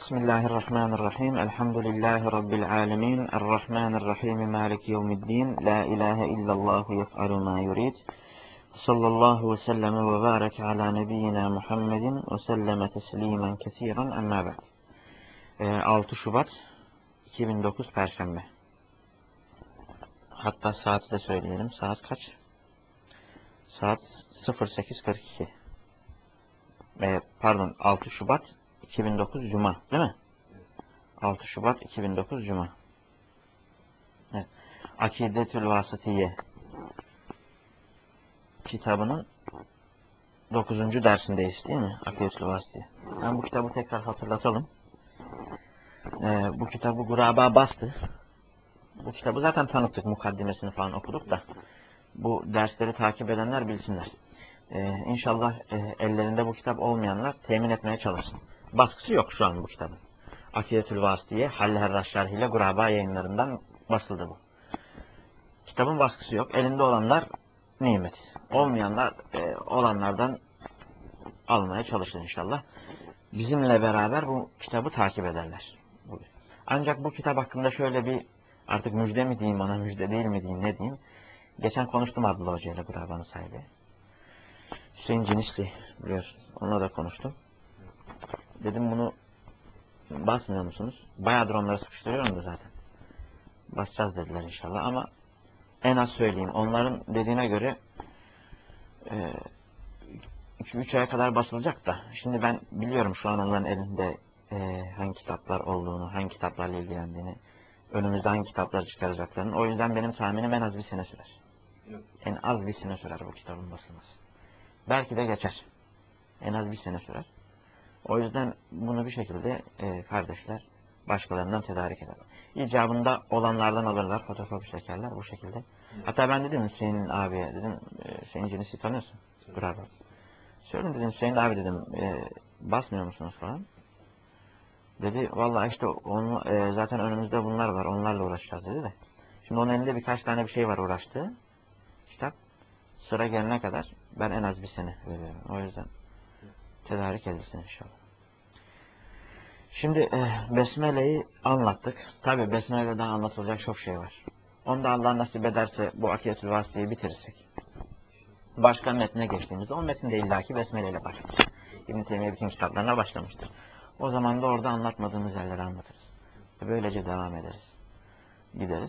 Bismillahirrahmanirrahim. Elhamdülillahi Rabbil alemin. Errahmanirrahim. Maliki yevmiddin. La ilahe illallahu yef'alu ma yurid. Sallallahu ve sellem ve barek ala nebiyyina Muhammedin ve selleme teslimen kesiren emma ba'd. 6 Şubat 2009 Perşembe. Hatta saati de söyleyelim. Saat kaç? Saat 08.42. Pardon, 6 Şubat 2009 Cuma, değil mi? 6 Şubat 2009 Cuma. Evet. Akidetül Vasıtiye kitabının 9. dersindeyiz, değil mi? Akidetül Vasıtiye. Yani bu kitabı tekrar hatırlatalım. Bu kitabı Guraba bastı. Bu kitabı zaten tanıttık, mukaddimesini falan okuduk da bu dersleri takip edenler bilsinler. İnşallah ellerinde bu kitap olmayanlar temin etmeye çalışsın. Baskısı yok şu an bu kitabın. Akidetül Vasıtiye Halil Herraş şerhiyle Guraba yayınlarından basıldı bu. Kitabın baskısı yok. Elinde olanlar nimet. Olmayanlar olanlardan almaya çalışır inşallah. Bizimle beraber bu kitabı takip ederler. Ancak bu kitap hakkında şöyle bir, artık müjde mi diyeyim ona, müjde değil mi diyeyim, ne diyeyim. Geçen konuştum Abdullah Hoca ile, Guraba'nın sahibi. Hüseyin Cinisli biliyorsun. Onunla da konuştum. Dedim bunu basmıyor musunuz? Bayağıdır onları sıkıştırıyorum da zaten. Basacağız dediler inşallah ama en az söyleyeyim. Onların dediğine göre 2-3 aya kadar basılacak da. Şimdi ben biliyorum şu an onların elinde hangi kitaplar olduğunu, hangi kitaplarla ilgilendiğini, önümüzde hangi kitapları çıkaracaklarını. O yüzden benim tahminim en az bir sene sürer. En az bir sene sürer bu kitabın basılması. Belki de geçer. En az bir sene sürer. O yüzden bunu bir şekilde kardeşler başkalarından tedarik eder. İcabında olanlardan alırlar, fotokopi çekerler bu şekilde. Hatta ben dedim Hüseyin abiye, dedim Hüseyin Cinis'i tanıyorsun. Bravo. Söyledim dedim Hüseyin abi dedim basmıyor musunuz falan. Dedi vallahi işte onu, zaten önümüzde bunlar var, onlarla uğraşacağız dedi de. Şimdi onun elinde birkaç tane bir şey var uğraştığı. Kitap sıra gelene kadar ben en az bir sene veriyorum. O yüzden tedarik edilsin inşallah. Şimdi Besmele'yi anlattık. Tabi Besmele'den anlatılacak çok şey var. Onu da Allah nasip ederse bu Akidetül Vasıtiye'yi bitirirsek, başka metne geçtiğimizde o metinde illaki Besmele ile başlar. İbn-i Teymiye bütün kitaplarına başlamıştır. O zaman da orada anlatmadığımız yerleri anlatırız. Böylece devam ederiz. Gideriz.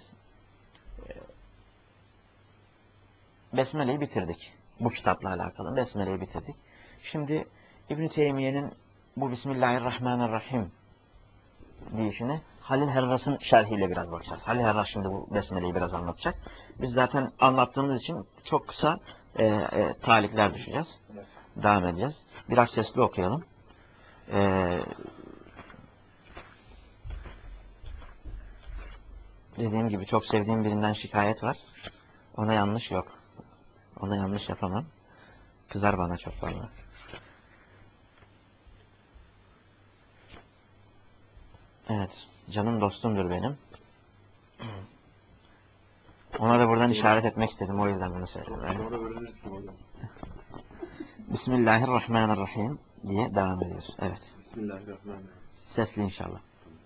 Besmele'yi bitirdik. Bu kitapla alakalı Besmele'yi bitirdik. Şimdi İbn-i Teymiye'nin bu Bismillahirrahmanirrahim deyişini Halil Herras'ın şerhiyle biraz bakacağız. Halil Herras şimdi bu Besmele'yi biraz anlatacak. Biz zaten anlattığımız için çok kısa talikler düşeceğiz. Devam edeceğiz. Biraz sesli okuyalım. Dediğim gibi çok sevdiğim birinden şikayet var. Ona yanlış yok. Ona yanlış yapamam. Kızar bana çok fazla. Evet. Canım dostumdur benim. Ona da buradan işaret etmek istedim. O yüzden bunu söyledim. Evet. Bismillahirrahmanirrahim diye devam ediyoruz. Evet. Bismillahirrahmanirrahim. Sesli inşallah.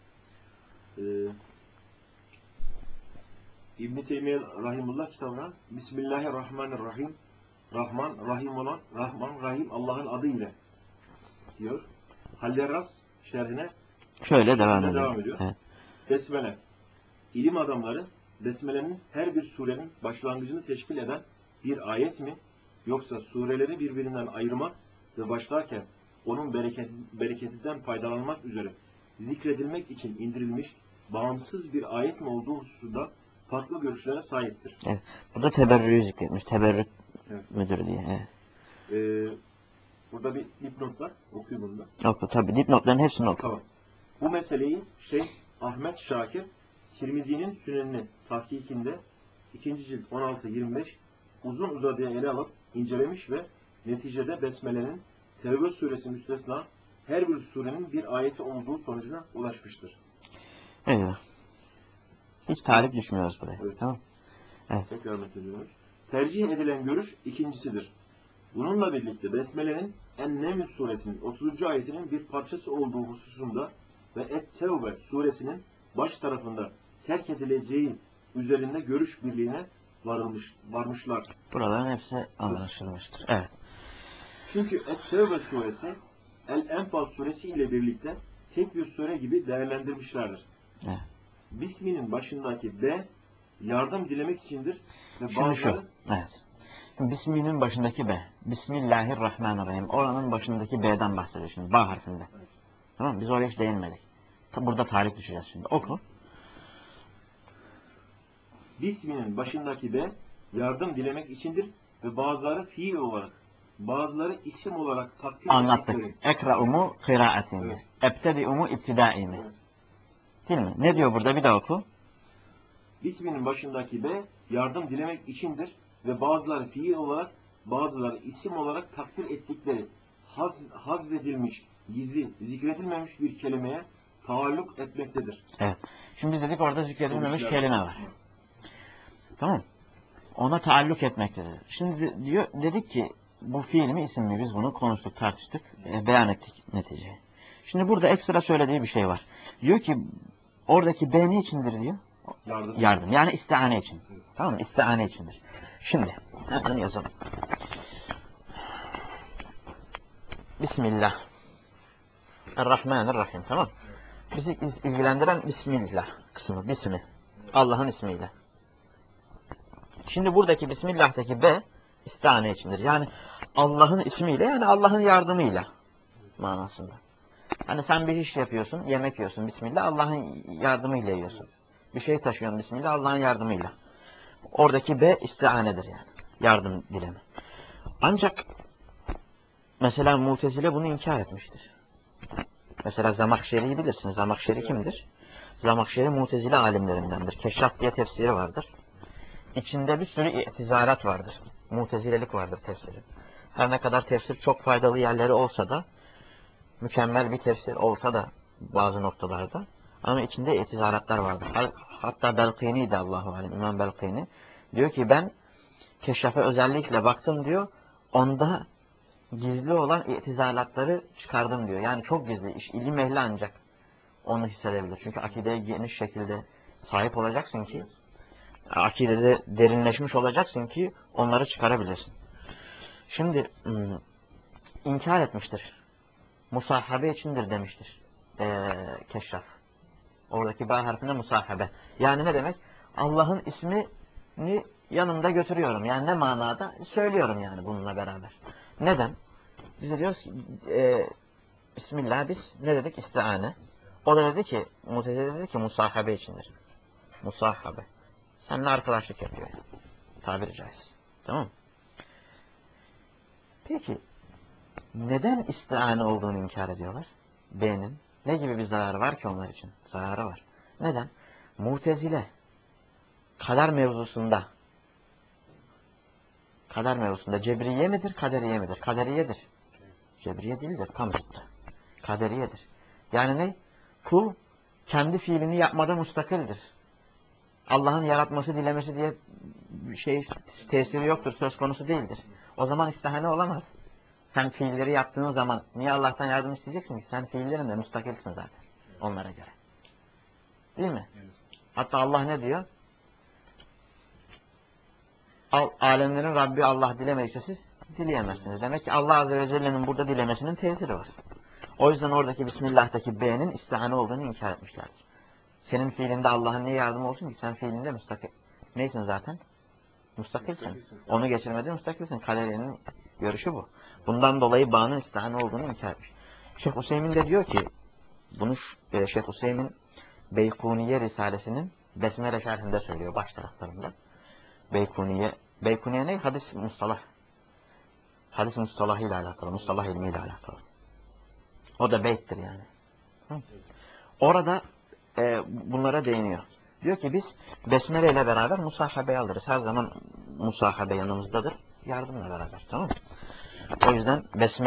İbn-i Teymiye Rahimullah kitabına Bismillahirrahmanirrahim, Rahman, Rahim olan Rahman, Rahim Allah'ın adıyla diyor. Hallerras şerhine şöyle devam ediyor. Evet. Besmele. İlim adamları Besmele'nin her bir surenin başlangıcını teşkil eden bir ayet mi, yoksa sureleri birbirinden ayırmak ve başlarken onun bereketinden faydalanmak üzere zikredilmek için indirilmiş bağımsız bir ayet mi olduğu hususunda farklı görüşlere sahiptir. Evet. Burada teberrüyü zikretmiş. Teberrük müdür diye. Evet. Burada bir dipnot var. Okuyor bunu da. Oku tabi. Dipnotların hepsini oku. Tamam. Bu meseleyi Şeyh Ahmet Şakir Tirmizi'nin Sünenini tahkikinde 2. cilt 16-25 uzun uzadıya ele alıp incelemiş ve neticede Besmele'nin Tevbe suresi müstesna her bir surenin bir ayeti olduğu sonucuna ulaşmıştır. Evet. Hiç tarif düşmüyoruz buraya. Evet. Tamam. Evet. Tekrar ediyoruz. Tercih edilen görüş ikincisidir. Bununla birlikte Besmele'nin En-Neml suresinin 30. ayetinin bir parçası olduğu hususunda ve Et-Tevbe suresinin baş tarafında terk edileceği üzerinde görüş birliğine varmışlar. Buraların hepsi anlaşılmıştır. Evet. Çünkü Et-Tevbe suresi El-Enfal suresi ile birlikte tek bir sure gibi değerlendirmişlerdir. Evet. Bisminin başındaki B yardım dilemek içindir ve Şimdi bazıları şu. Evet. Bisminin başındaki B. Bismillahirrahmanirrahim. Oranın başındaki B'den bahsediyor şimdi. Ba harfinde. Tamam mı? Biz oraya hiç değinmedik. Burada tarih düşeceğiz şimdi. Oku. Bisminin başındaki B yardım dilemek içindir ve bazıları fiil olarak, bazıları isim olarak takdir Anlattık. ettikleri. Ekra'umu kıraatinde. Evet. Ebtedi'umu ibtidaimi. Evet. Değil mi? Ne diyor burada? Bir daha oku. Bisminin başındaki B yardım dilemek içindir ve bazıları fiil olarak, bazıları isim olarak takdir ettikleri hazredilmiş, gizli, zikredilmemiş bir kelimeye taalluk etmektedir. Evet. Şimdi biz dedik orada zikredilmemiş Konuşlar. kelime var. Tamam. Ona taalluk etmektedir. Şimdi diyor, dedik ki bu fiil mi isim mi? Biz bunu konuştuk, tartıştık, beyan ettik neticeyi. Şimdi burada ekstra söylediği bir şey var. Diyor ki oradaki B ne içindir diyor? Yardım. Yani istiane için. Evet. Tamam mı? İstiane içindir. Şimdi hemen yazalım. Bismillah. Errahmanirrahim. Tamam. Bizi ilgilendiren Bismillah kısmı. Bismi. Allah'ın ismiyle. Şimdi buradaki Bismillah'taki B istihane içindir. Yani Allah'ın ismiyle, yani Allah'ın yardımıyla manasında. Hani sen bir iş yapıyorsun, yemek yiyorsun Bismillah, Allah'ın yardımıyla yiyorsun. Bir şey taşıyorsun Bismillah, Allah'ın yardımıyla. Oradaki B istihanedir yani. Yardım dileme. Ancak mesela Mutezile bunu inkar etmiştir. Mesela Zamakşeri'yi bilirsiniz. Zamakşeri kimdir? Zamakşeri Mutezile alimlerindendir. Keşaf diye tefsiri vardır. İçinde bir sürü itizarat vardır. Mutezilelik vardır tefsiri. Her ne kadar tefsir çok faydalı yerleri olsa da, mükemmel bir tefsir olsa da bazı noktalarda, ama içinde itizaratlar vardır. Hatta Belkini de Allahu alem, İmam Belkini diyor ki ben Keşaf'a özellikle baktım diyor, onda gizli olan itizaratları çıkardım diyor. Yani çok gizli iş, ilim ehli ancak onu hissedebilir. Çünkü akideye geniş şekilde sahip olacaksın ki, akidede derinleşmiş olacaksın ki onları çıkarabilirsin. Şimdi inkar etmiştir. Musahabe içindir demiştir Keşraf. Oradaki ba harfinde musahabe. Yani ne demek? Allah'ın ismini yanımda götürüyorum. Yani ne manada? Söylüyorum yani bununla beraber. Neden? Biz de diyoruz ki Bismillah, biz ne dedik? İstiane. O da dedi ki, Mutezile dedi ki musahabe içindir. Musahabe. Seninle arkadaşlık yapıyor. Tabiri caizse. Tamam mı? Peki neden istiane olduğunu inkar ediyorlar? B'nin. Ne gibi bir zararı var ki onlar için? Zararı var. Neden? Mutezile kader mevzusunda Cebriye midir, Kaderiye midir? Kaderiyedir. Cebriye değildir. Tam zıttı. Kaderiyedir. Yani ne? Kul kendi fiilini yapmada müstakildir. Allah'ın yaratması, dilemesi diye şey tesiri yoktur, söz konusu değildir. O zaman istihane olamaz. Sen fiilleri yaptığın zaman niye Allah'tan yardım isteyeceksin ki? Sen fiillerinde müstakilsin zaten onlara göre. Değil mi? Evet. Hatta Allah ne diyor? Alemlerin Rabbi Allah dilemediyse siz dileyemezsiniz. Demek ki Allah Azze ve Celle'nin burada dilemesinin tesiri var. O yüzden oradaki Bismillah'taki B'nin istihane olduğunu inkar etmişlerdir. Senin fiilinde Allah'ın niye yardımı olsun ki? Sen fiilinde müstakil. Neysin zaten? Müstakilsin. Onu geçirmede müstakilsin. Kaleriyenin görüşü bu. Bundan dolayı bağının istihane olduğunu inkar etmiş. Şeyh Hüseyin de diyor ki, bunu Şeyh Hüseyin Beykuniye Risalesi'nin Besmele şerhinde söylüyor baş taraflarında. Beykuniye ne? Hadis mustalah. Hadis mustalahıyla alakalı, mustalah ilmiyle alakalı. O da beyttir yani. Orada bunlara değiniyor. Diyor ki biz Besmele ile beraber musahabeyi alırız. Her zaman musahabe yanımızdadır. Yardımla beraber. Tamam mı? O yüzden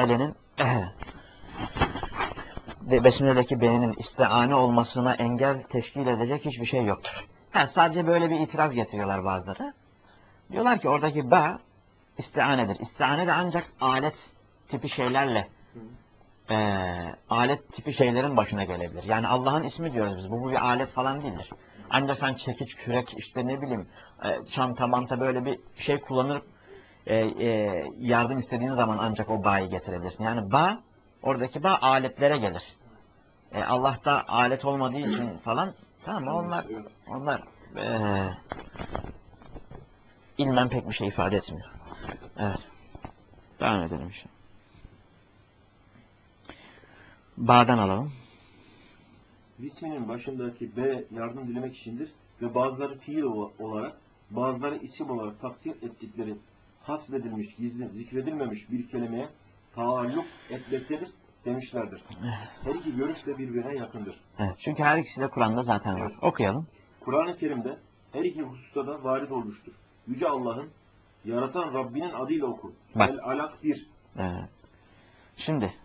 Besmele'deki B'nin istiane olmasına engel teşkil edecek hiçbir şey yoktur. Sadece böyle bir itiraz getiriyorlar bazıları. Diyorlar ki oradaki B istianedir. İstiane de ancak alet tipi şeylerle alet tipi şeylerin başına gelebilir. Yani Allah'ın ismi diyoruz biz. Bu bir alet falan değildir. Ancak sen çekiç, kürek, işte ne bileyim çanta, manta böyle bir şey kullanıp yardım istediğin zaman ancak o bağı getirebilirsin. Yani bağ, oradaki bağ aletlere gelir. Allah'ta alet olmadığı için falan, tamam mı? Onlar ilmen pek bir şey ifade etmiyor. Evet. Devam edelim işte. Bağdan alalım. İsminin başındaki B yardım dilemek içindir ve bazıları fiil olarak, bazıları isim olarak takdir ettikleri hasbedilmiş, gizli, zikredilmemiş bir kelimeye taalluk etmektedir demişlerdir. Her iki görüş de birbirine yakındır. Evet. Çünkü her ikisi de Kur'an'da zaten var. Evet. Okuyalım. Kur'an-ı Kerim'de her iki hususta da varid olmuştur. Yüce Allah'ın yaratan Rabbinin adıyla oku. Bak. El-Alak 1. Evet. Şimdi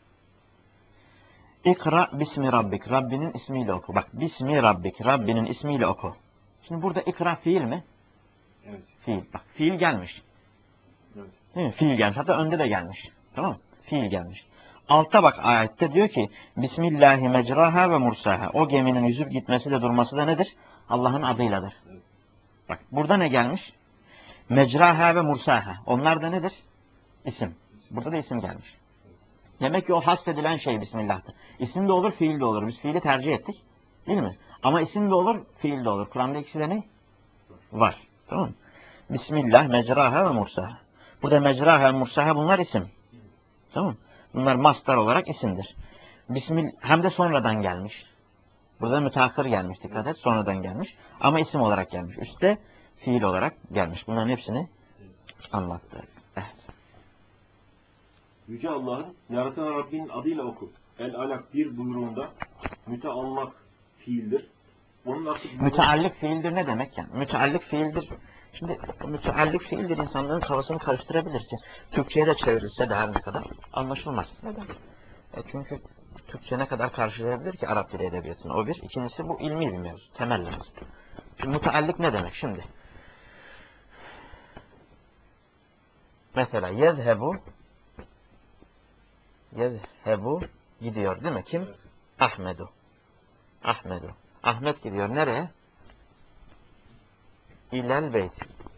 İkra bismi rabbik. Rabbinin ismiyle oku. Bak, bismi rabbik. Rabbinin ismiyle oku. Şimdi burada ikra fiil mi? Evet. Fiil. Bak, fiil gelmiş. Evet. Değil mi? Fiil gelmiş. Hatta önde de gelmiş. Tamam mı? Fiil gelmiş. Altta bak ayette diyor ki Bismillahi mecraha ve mursaha. O geminin yüzüp gitmesi de durması da nedir? Allah'ın adıyladır. Evet. Bak, burada ne gelmiş? Mecraha ve mursaha. Onlar da nedir? İsim. Burada da isim gelmiş. Demek ki o hasredilen şey Bismillah'tır. İsim de olur, fiil de olur. Biz fiili tercih ettik. Değil mi? Ama isim de olur, fiil de olur. Kur'an'da ikisi de ne? Var. Tamam mı? Bismillah, mecraha ve mursaha. Burada mecraha ve mursaha bunlar isim. Tamam mı? Bunlar mastar olarak isimdir. Hem de sonradan gelmiş. Burada müteakkır gelmiş. Dikkat et. Sonradan gelmiş. Ama isim olarak gelmiş. Üstte fiil olarak gelmiş. Bunların hepsini anlattı. Evet. Yüce Allah'ın yaratan Rabbinin adıyla oku. El-Alak 1 buyruğunda müteallak fiildir. Onun aklı Müteallik fiildir ne demek yani? Müteallik fiildir. Şimdi müteallik fiildir insanların kafasını karıştırabilir ki. Türkçe'ye de çevrilse de her ne kadar anlaşılmaz. Neden? Çünkü Türkçe ne kadar karşılayabilir ki Arap dili edebiyatını? O bir. İkincisi bu ilmi bir mevzu. Temelli. Şimdi müteallik ne demek şimdi? Mesela yezhebu gidiyor değil mi? Kim? Ahmedu. Ahmet gidiyor. Nereye? İlel beyt.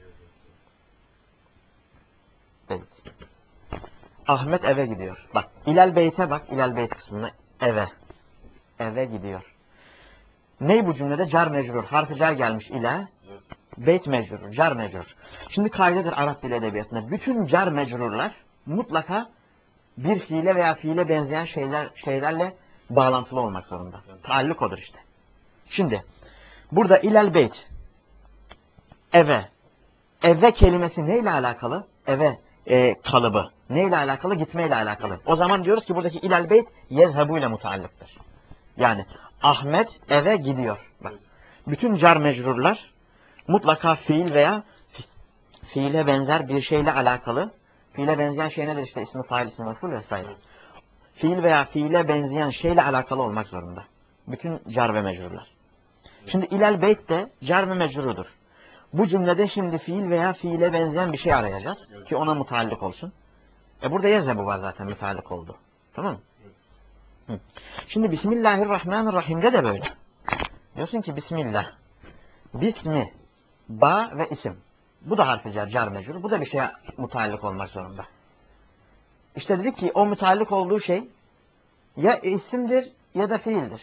Ahmet eve gidiyor. Bak, ilel beyte bak. İlel beyt kısmına eve. Eve gidiyor. Ney bu cümlede? Car mecrur. Harfi car gelmiş ile. Beyt mecrur. Car mecrur. Şimdi kaydedir Arap dili edebiyatında. Bütün car mecrurlar mutlaka bir fiile veya fiile benzeyen şeylerle bağlantılı olmak zorunda. Taalluk odur işte. Şimdi burada ilel beyt, eve. Eve kelimesi neyle alakalı? Eve kalıbı. Neyle alakalı? Gitmeyle alakalı. O zaman diyoruz ki buradaki ilel beyt yezhebu ile mutallıktır. Yani Ahmet eve gidiyor. Bak, bütün car mecrurlar mutlaka fiil veya fiile benzer bir şeyle alakalı. Fiile benzeyen şey nedir? İşte ismi fail, ismi mef'ul vesaire. Fiil veya fiile benzeyen şeyle alakalı olmak zorunda. Bütün car ve mecrurlar. Şimdi ilel beyt de car ve mecrurudur. Bu cümlede şimdi fiil veya fiile benzeyen bir şey arayacağız. Ki ona mutallık olsun. Burada yezhebu var zaten mutallık oldu. Tamam mı? Hı. Şimdi Bismillahirrahmanirrahim'de de böyle. Diyorsun ki Bismillah. Bismi, ba ve isim. Bu da harfi car mecrur. Bu da bir şeye mutallık olmak zorunda. İşte dedik ki o mutallık olduğu şey ya isimdir ya da fiildir.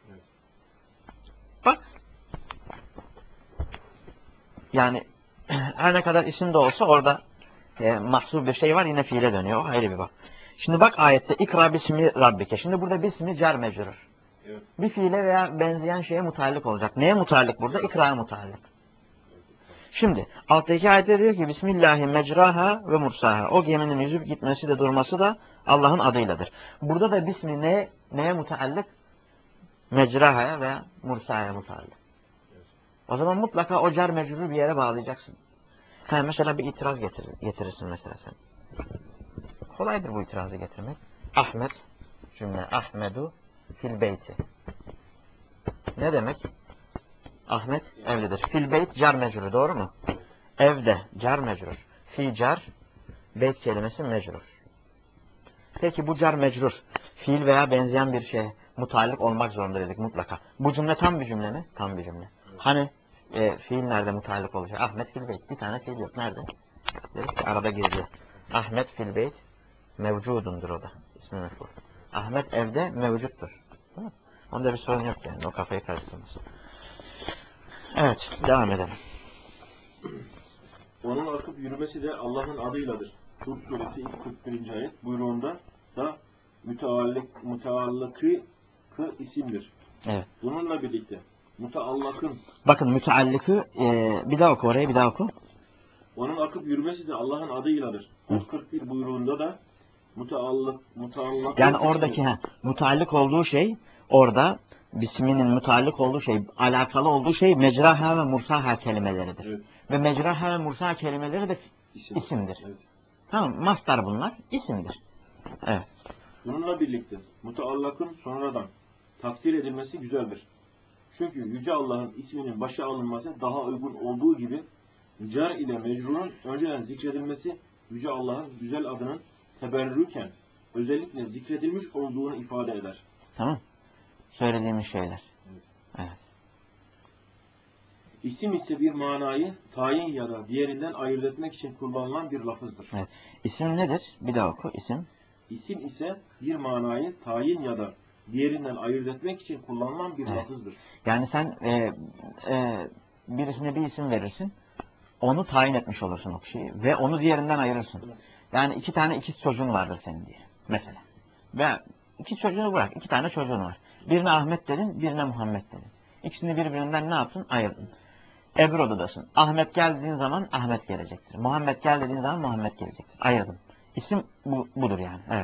Bak. Yani her ne kadar isim de olsa orada mahsur bir şey var, yine fiile dönüyor. O ayrı bir bak. Şimdi bak ayette ikra bismi rabbike. Şimdi burada bismi car mecrur. Evet. Bir fiile veya benzeyen şeye mutallık olacak. Neye mutallık burada? İkra'ya mutallık. Şimdi alttaki ayette diyor ki Bismillahi mecraha ve mursaha. O geminin yüzüp gitmesi de durması da Allah'ın adıyladır. Burada da bismi neye mutallık? Mecrahaya veya mursahaya mutallık. O zaman mutlaka o car mecruru bir yere bağlayacaksın. Mesela bir itiraz getirirsin mesela sen. Kolaydır bu itirazı getirmek. Ahmet cümle. Ahmedu fil beyti. Ne demek? Ahmet evlidir. Fil beyt car mecrur, doğru mu? Evde car mecrur. Fi car, beyt kelimesi mecrur. Peki bu car mecrur fiil veya benzeyen bir şeye mutallık olmak zorunda dedik mutlaka. Bu cümle tam bir cümle mi? Tam bir cümle. Hani fiil nerede mutallık olacak? Ahmet fil beyt. Bir tane fiil yok. Nerede? Dedik ki arada geziyor. Ahmet fil beyt mevcudundur o da. İsmi mef'ul. Ahmet evde mevcuttur. Onda bir sorun yok yani. O kafayı karıştırmaz. Evet. Devam edelim. Onun akıp yürümesi de Allah'ın adıyladır. Hud suresi 41. ayet buyruğunda da müteallıkı isimdir. Evet. Bununla birlikte müteallakın, Bakın müteallıkı bir daha oku orayı bir daha oku. onun akıp yürümesi de Allah'ın adıyladır. Hud 41 buyruğunda da müteallak Yani oradaki mutallık olduğu şey orada bisminin mutallık olduğu şey alakalı olduğu şey mecraha ve mursaha kelimeleridir. Evet. Ve mecraha ve mursaha kelimeleri de isimdir. Evet. Tamam mastar bunlar isimdir. Evet. Bununla birlikte müteallakın sonradan takdir edilmesi güzeldir. Çünkü Yüce Allah'ın isminin başa alınması daha uygun olduğu gibi car ile mecrurun önceden zikredilmesi Yüce Allah'ın güzel adının teberrüken özellikle zikredilmiş olduğunu ifade eder. Tamam. Söylediğimiz şeyler. Evet. İsim ise bir manayı tayin ya da diğerinden ayırt etmek için kullanılan bir lafızdır. Evet. İsim nedir? Bir daha oku. İsim. İsim ise bir manayı tayin ya da diğerinden ayırt etmek için kullanılan bir lafızdır. Yani sen birisine bir isim verirsin. Onu tayin etmiş olursun o kişiyi. Ve onu diğerinden ayırırsın. Yani iki tane ikiz çocuğun vardır senin diye. Mesela. Ve iki çocuğunu bırak. İki tane çocuğun var. Birine Ahmet dedin, birine Muhammed dedin. İkisini birbirinden ne yaptın? Ayırdın. Ebru odadasın. Ahmet gel dediğin zaman Ahmet gelecektir. Muhammed gel dediğin zaman Muhammed gelecektir. Ayırdım. İsim budur yani. Evet.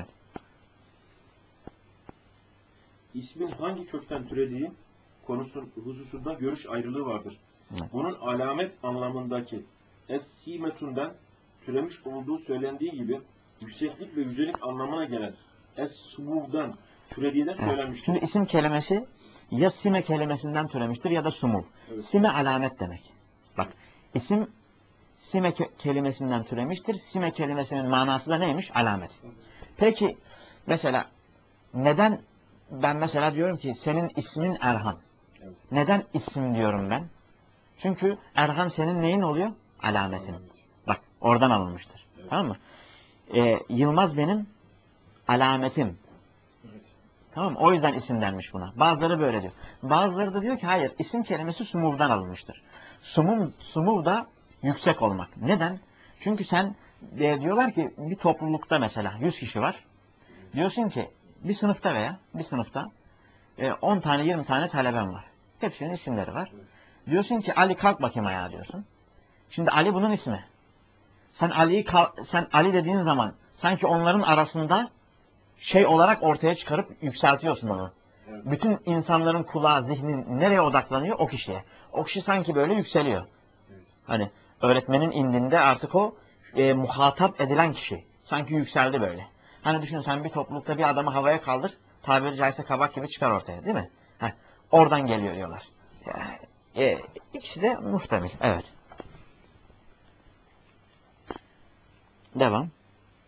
İsmin hangi kökten türediği hususunda görüş ayrılığı vardır. Evet. Bunun alamet anlamındaki es-simetundan türemiş olduğu söylendiği gibi yükseklik ve yücelik anlamına gelen es-sumuv'dan türediği de söylenmiştir. Şimdi isim kelimesi ya sime kelimesinden türemiştir ya da sumuv. Evet. Sime alamet demek. Bak isim sime kelimesinden türemiştir. Sime kelimesinin manası da neymiş? Alamet. Peki mesela neden ben mesela diyorum ki senin ismin Erhan. Evet. Neden isim diyorum ben? Çünkü Erhan senin neyin oluyor? Alametin. Bak oradan alınmıştır. Evet. Tamam mı? Yılmaz benim alametim. Evet. Tamam mı? O yüzden isim denmiş buna. Bazıları böyle diyor. Bazıları da diyor ki hayır isim kelimesi sumuvdan alınmıştır. Sumuv da yüksek olmak. Neden? Çünkü sen diyorlar ki bir toplulukta mesela 100 kişi var. Diyorsun ki bir sınıfta veya bir sınıfta 10 tane 20 tane taleben var. Hepsinin isimleri var. Evet. Diyorsun ki Ali kalk bakayım ayağa diyorsun. Şimdi Ali bunun ismi. Sen Ali dediğin zaman sanki onların arasında şey olarak ortaya çıkarıp yükseltiyorsun onu. Evet. Bütün insanların kulağı, zihnin nereye odaklanıyor? O kişiye. O kişi sanki böyle yükseliyor. Evet. Hani öğretmenin indinde artık o muhatap edilen kişi. Sanki yükseldi böyle. Hani düşün sen bir toplulukta bir adamı havaya kaldır. Tabiri caizse kabak gibi çıkar ortaya değil mi? Oradan geliyor diyorlar. İkisi de muhtemel. Evet. Devam.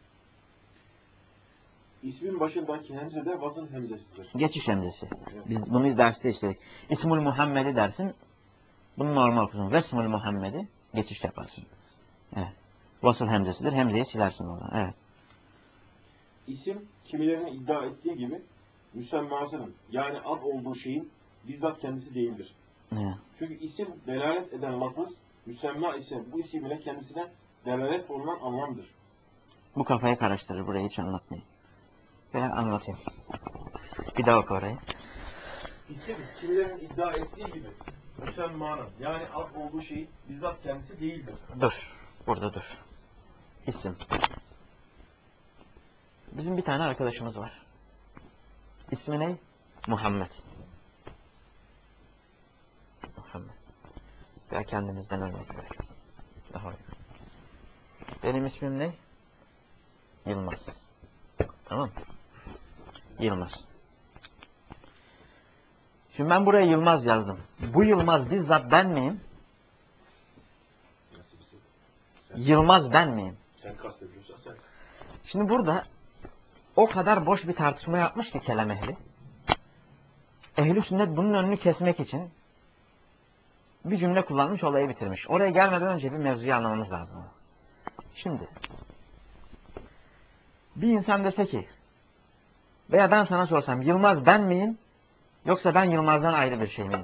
İsmin başındaki hemze de vazın hemzesidir. Geçiş hemzesi. Evet. Biz bunu derste işledik. İsmul Muhammed'i dersin. Bunu normal okursun. Vesmul Muhammed'i geçiş yaparsın. Evet. Vasıl hemzesidir. Hemzeyi silersin oradan. Evet. İsim kimilerinin iddia ettiği gibi müsemmasının yani ad olduğu şeyin bizzat kendisi değildir. Evet. Çünkü isim delalet eden lafız, müsemma ise bu isim ile kendisine delalet olunan anlamdır. Bu kafayı karıştırır. Burayı hiç anlatmayayım. Ben anlatayım. Bir daha oku orayı. İsim kimilerinin iddia ettiği gibi müsemmanın yani ad olduğu şeyin bizzat kendisi değildir. Dur. Burada dur. İsim. Bizim bir tane arkadaşımız var. İsmi ne? Muhammed. Muhammed. Ya kendimizden örnek verelim. Daha uygun. Benim ismim ne? Yılmaz. Tamam. Yılmaz. Şimdi ben buraya Yılmaz yazdım. Bu Yılmaz bizzat ben miyim? Yılmaz ben miyim? Sen kastediyorsan sen. Şimdi burada o kadar boş bir tartışma yapmış ki kelam ehli. Ehl-i sünnet bunun önünü kesmek için bir cümle kullanmış, olayı bitirmiş. Oraya gelmeden önce bir mevzuyu anlamamız lazım. Şimdi bir insan dese ki veya ben sana sorsam Yılmaz ben miyim yoksa ben Yılmaz'dan ayrı bir şey miyim?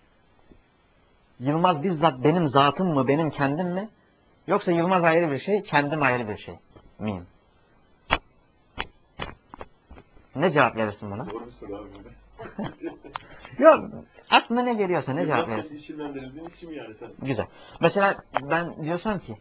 Yılmaz bizzat benim zatım mı, benim kendim mi? Yoksa Yılmaz ayrı bir şey, kendim ayrı bir şey miyim? Ne cevap verirsin buna? Doğru soru abi. Yok, aklına ne geliyorsa ne cevap verirsin? İşimlendirildiğin için yani sen. Güzel. Mesela ben diyorsam ki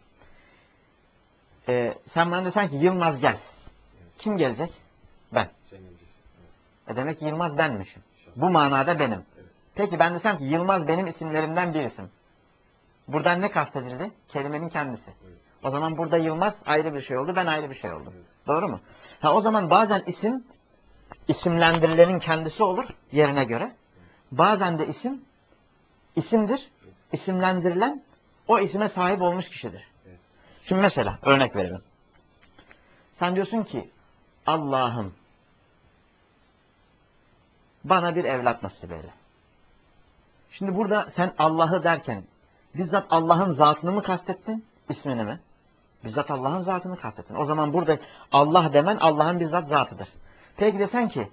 sen bana desen ki Yılmaz gel. Kim gelecek? Ben. Sen geleceksin. Demek ki Yılmaz benmişim. Bu manada benim. Peki ben desem ki Yılmaz benim isimlerimden bir isim. Buradan ne kastedildi? Kelimenin kendisi. O zaman burada Yılmaz ayrı bir şey oldu, ben ayrı bir şey oldum. Doğru mu? O zaman bazen isim isimlendirilenin kendisi olur yerine göre. Bazen de isim isimdir. İsimlendirilen o isime sahip olmuş kişidir. Şimdi mesela örnek verelim. Sen diyorsun ki Allah'ım bana bir evlat nasip eyle. Şimdi burada sen Allah'ı derken bizzat Allah'ın zatını mı kastettin, ismini mi? Bizzat Allah'ın zatını kastettin. O zaman burada Allah demen Allah'ın bizzat zatıdır. Peki desen ki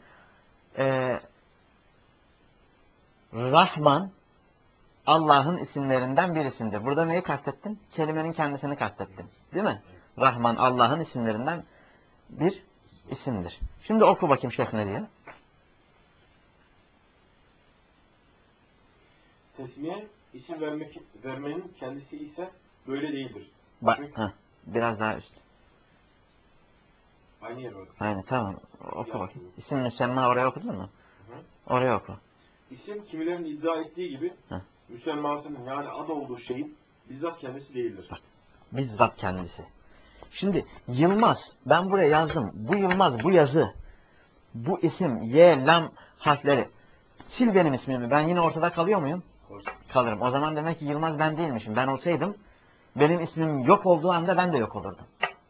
Rahman Allah'ın isimlerinden birisidir. Burada neyi kastettin? Kelimenin kendisini kastettin. Değil mi? Rahman Allah'ın isimlerinden bir isimdir. Şimdi oku bakayım şeyh ne diyor? Tesmiye isim vermenin kendisi ise böyle değildir. Bak, Çünkü biraz daha üst. aynı yer var. Aynen, tamam. Oku bakayım. İsim müsemma oraya okudun mu? Hı. Oraya oku. İsim kimilerin iddia ettiği gibi müsemmasının yani ad olduğu şeyin bizzat kendisi değildir. Bak, bizzat kendisi. Şimdi Yılmaz, ben buraya yazdım. Bu Yılmaz, bu yazı, bu isim, Y, Lam harfleri. Sil benim ismimi. Ben yine ortada kalıyor muyum? Kalırım. O zaman demek ki Yılmaz ben değilmişim. Ben olsaydım benim ismim yok olduğu anda ben de yok olurdum.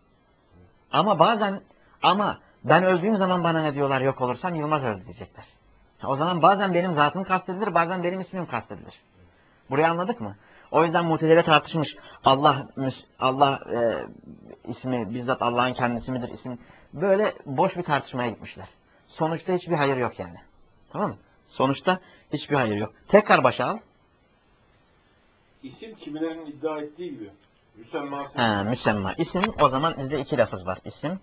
Ama ben öldüğüm zaman bana ne diyorlar yok olursam Yılmaz öldü diyecekler. O zaman bazen benim zatım kastedilir, bazen benim ismim kastedilir. Burayı anladık mı? O yüzden Mu'tezile tartışmış. Allah ismi bizzat Allah'ın kendisi midir isim? Böyle boş bir tartışmaya gitmişler. Sonuçta hiçbir hayır yok yani. Tamam mı? Sonuçta hiçbir hayır yok. Tekrar başa al. İsim kimilerin iddia ettiği gibi müsemmasının Müsemma. İsim, o zaman bizde iki lafız var. İsim,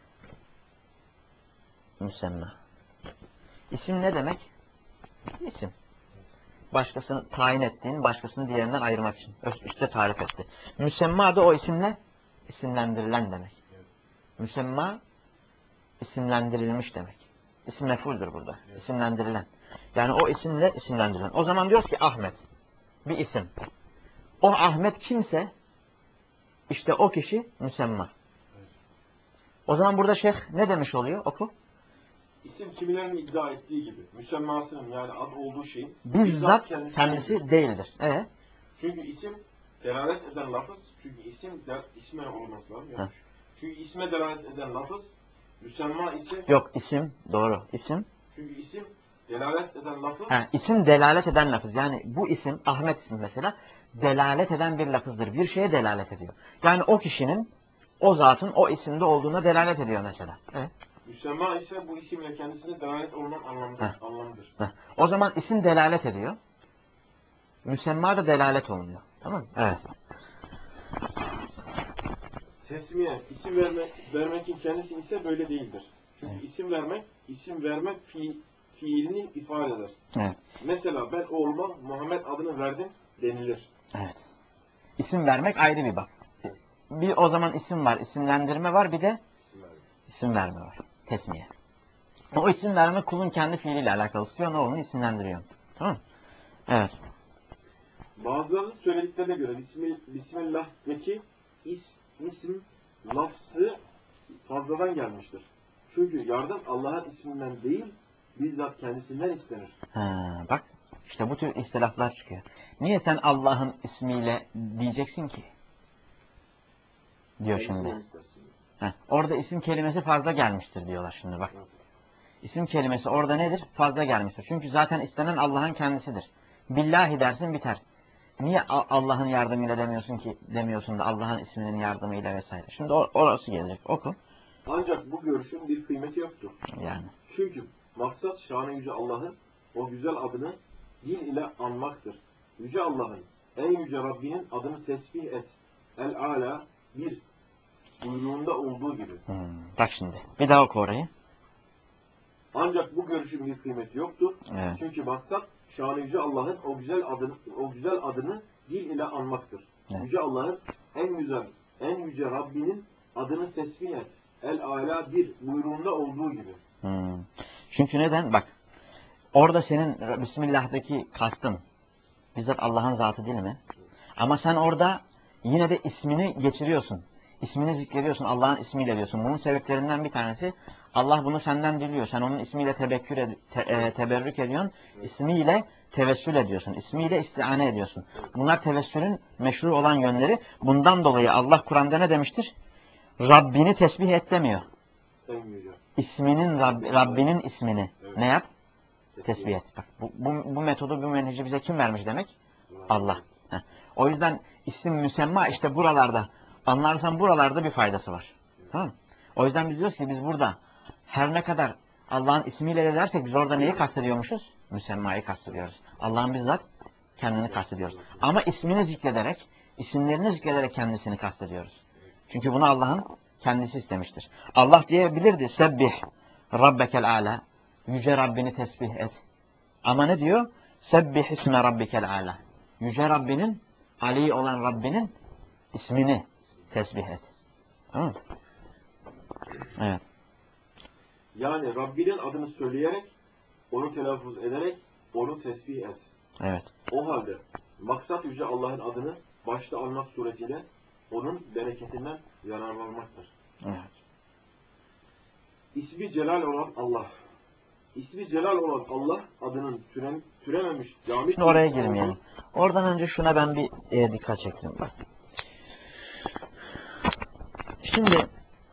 müsemma. İsim ne demek? İsim. Başkasını tayin ettiğin, başkasını diğerinden ayırmak için. İşte tarif etti. Müsemma da o isimle isimlendirilen demek. Müsemma isimlendirilmiş demek. İsim mef'uldür burada. İsimlendirilen. Yani o isimle isimlendirilen. O zaman diyoruz ki Ahmet. Bir isim. O Ahmet kimse işte o kişi müsemma. O zaman burada şeyh ne demiş oluyor? Oku. İsim kimilerin iddia ettiği gibi müsemmasının yani ad olduğu şeyin Bizzat kendisi değildir. Çünkü isim delalet eden lafız, çünkü isim isme olması lazım. Çünkü isme delalet eden lafız, müsemma ise yok isim doğru isim. Çünkü isim delalet eden lafız. İsim delalet eden lafız. Yani bu isim Ahmet isim mesela delalet eden bir lafızdır. Bir şeye delalet ediyor. Yani o kişinin, o zatın o isimde olduğuna delalet ediyor mesela. Müsemma ise bu isimle kendisine delalet olunan anlamıdır. O zaman isim delalet ediyor. Müsemma da delalet olunuyor. Tamam mı? Evet. Tesmiye, isim vermekin kendisi ise böyle değildir. Çünkü isim vermek fiilini ifade eder. Evet. Mesela ben oğluma Muhammed adını verdim denilir. Evet. İsim vermek ayrı bir bak. Bir o zaman isim var, isimlendirme var, bir de isim verme var. Tesmiye. O isim verme kulun kendi fiiliyle alakalı. Tutuyor ne onu isimlendiriyor. Tamam mı? Evet. Bazılarının söylediklerine göre Bismillah'taki isim lafzı fazladan gelmiştir. Çünkü yardım Allah'ın isminden değil, bizzat kendisinden istenir. Bak, işte bu tür ihtilaflar çıkıyor. Niye sen Allah'ın ismiyle diyeceksin ki? Diyor şimdi. Orada isim kelimesi fazla gelmiştir diyorlar şimdi bak. İsim kelimesi orada nedir? Fazla gelmiştir. Çünkü zaten istenen Allah'ın kendisidir. Billahi dersin biter. Niye Allah'ın yardımıyla demiyorsun da Allah'ın isminin yardımıyla vesaire. Şimdi orası gelecek. Oku. Ancak bu görüşün bir kıymeti yoktur. Yani. Çünkü maksat şanı yüce Allah'ın o güzel adını dil ile anmaktır. Yüce Allah'ın, en yüce Rabbinin adını tesbih et. El-Ala bir buyruğunda olduğu gibi. Bak şimdi. Bir daha oku orayı. Ancak bu görüşün bir kıymeti yoktur. Evet. Çünkü maksat şanı yüce Allah'ın o güzel adını dil ile anmaktır. Evet. Yüce Allah'ın en yüce Rabbinin adını tesbih et. El-Ala bir buyruğunda olduğu gibi. Çünkü neden? Bak. Orada senin Bismillah'daki kastın bizzat Allah'ın zatı değil mi? Ama sen orada yine de ismini geçiriyorsun. İsmini zikrediyorsun. Allah'ın ismiyle diyorsun. Bunun sebeplerinden bir tanesi Allah bunu senden diliyor. Sen onun ismiyle teberrük ediyorsun. İsmiyle tevessül ediyorsun. İsmiyle istiane ediyorsun. Bunlar tevessülün meşru olan yönleri. Bundan dolayı Allah Kur'an'da ne demiştir? Rabbini tesbih et demiyor. İsminin Rabbinin ismini ne yap? Tesbih et. Bak, bu metodu, bu menheci bize kim vermiş demek? Allah. O yüzden isim müsemma işte buralarda. Anlarsan buralarda bir faydası var. Tamam mı? O yüzden biz diyoruz ki biz burada her ne kadar Allah'ın ismiyle de dersek biz orada neyi kastediyormuşuz? Müsemmayı kastediyoruz. Allah'ın bizzat kendini kastediyoruz. Ama ismini zikrederek, isimlerini zikrederek kendisini kastediyoruz. Çünkü bunu Allah'ın kendisi istemiştir. Allah diyebilirdi sebbih rabbekel ala. Yüce Rabbini tesbih et. Ama ne diyor? Sebbih isme rabbikel ala. Yüce Rabbinin, Ali olan Rabbinin ismini tesbih et. Tamam mı? Evet. Yani Rabbinin adını söyleyerek, onu telaffuz ederek, onu tesbih et. Evet. O halde maksat yüce Allah'ın adını başta almak suretiyle onun bereketinden yararlanmaktır. Evet. İsmi celal olan Allah. İsmi celal olan Allah adının türememiş cami. Şimdi oraya girmeyelim. Oradan önce şuna ben bir dikkat çektim. Bak. Şimdi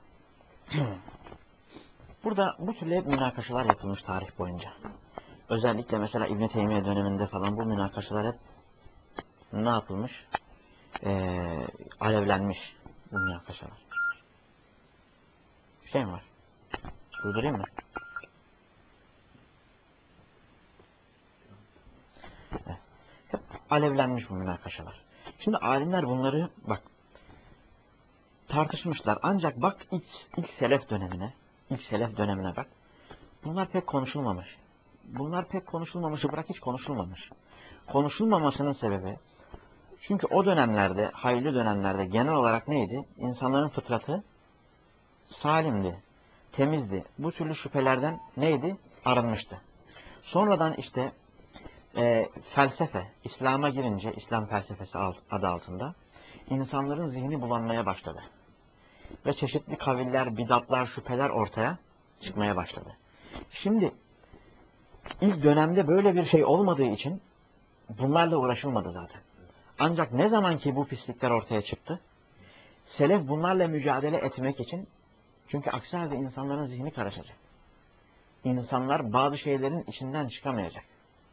burada bu türlü hep münakaşalar yapılmış tarih boyunca. Özellikle mesela İbn Teymiye döneminde falan bu münakaşalar hep ne yapılmış? Alevlenmiş bu münakaşalar. Bir şey mi var? Durdurayım mı? Evet. Hep alevlenmiş bu münakaşalar. Şimdi alimler bunları bak tartışmışlar. Ancak bak ilk selef dönemine bak. Bunlar pek konuşulmamış. Bırak hiç konuşulmamış. Konuşulmamasının sebebi çünkü o dönemlerde, hayırlı dönemlerde genel olarak neydi? İnsanların fıtratı salimdi, temizdi. Bu türlü şüphelerden neydi? Arınmıştı. Sonradan işte felsefe, İslam'a girince, İslam felsefesi adı altında insanların zihni bulanmaya başladı. Ve çeşitli kaviller, bidatlar, şüpheler ortaya çıkmaya başladı. Şimdi ilk dönemde böyle bir şey olmadığı için bunlarla uğraşılmadı zaten. Ancak ne zaman ki bu pislikler ortaya çıktı, selef bunlarla mücadele etmek için, çünkü aksi halde insanların zihni karışacak. İnsanlar bazı şeylerin içinden çıkamayacak.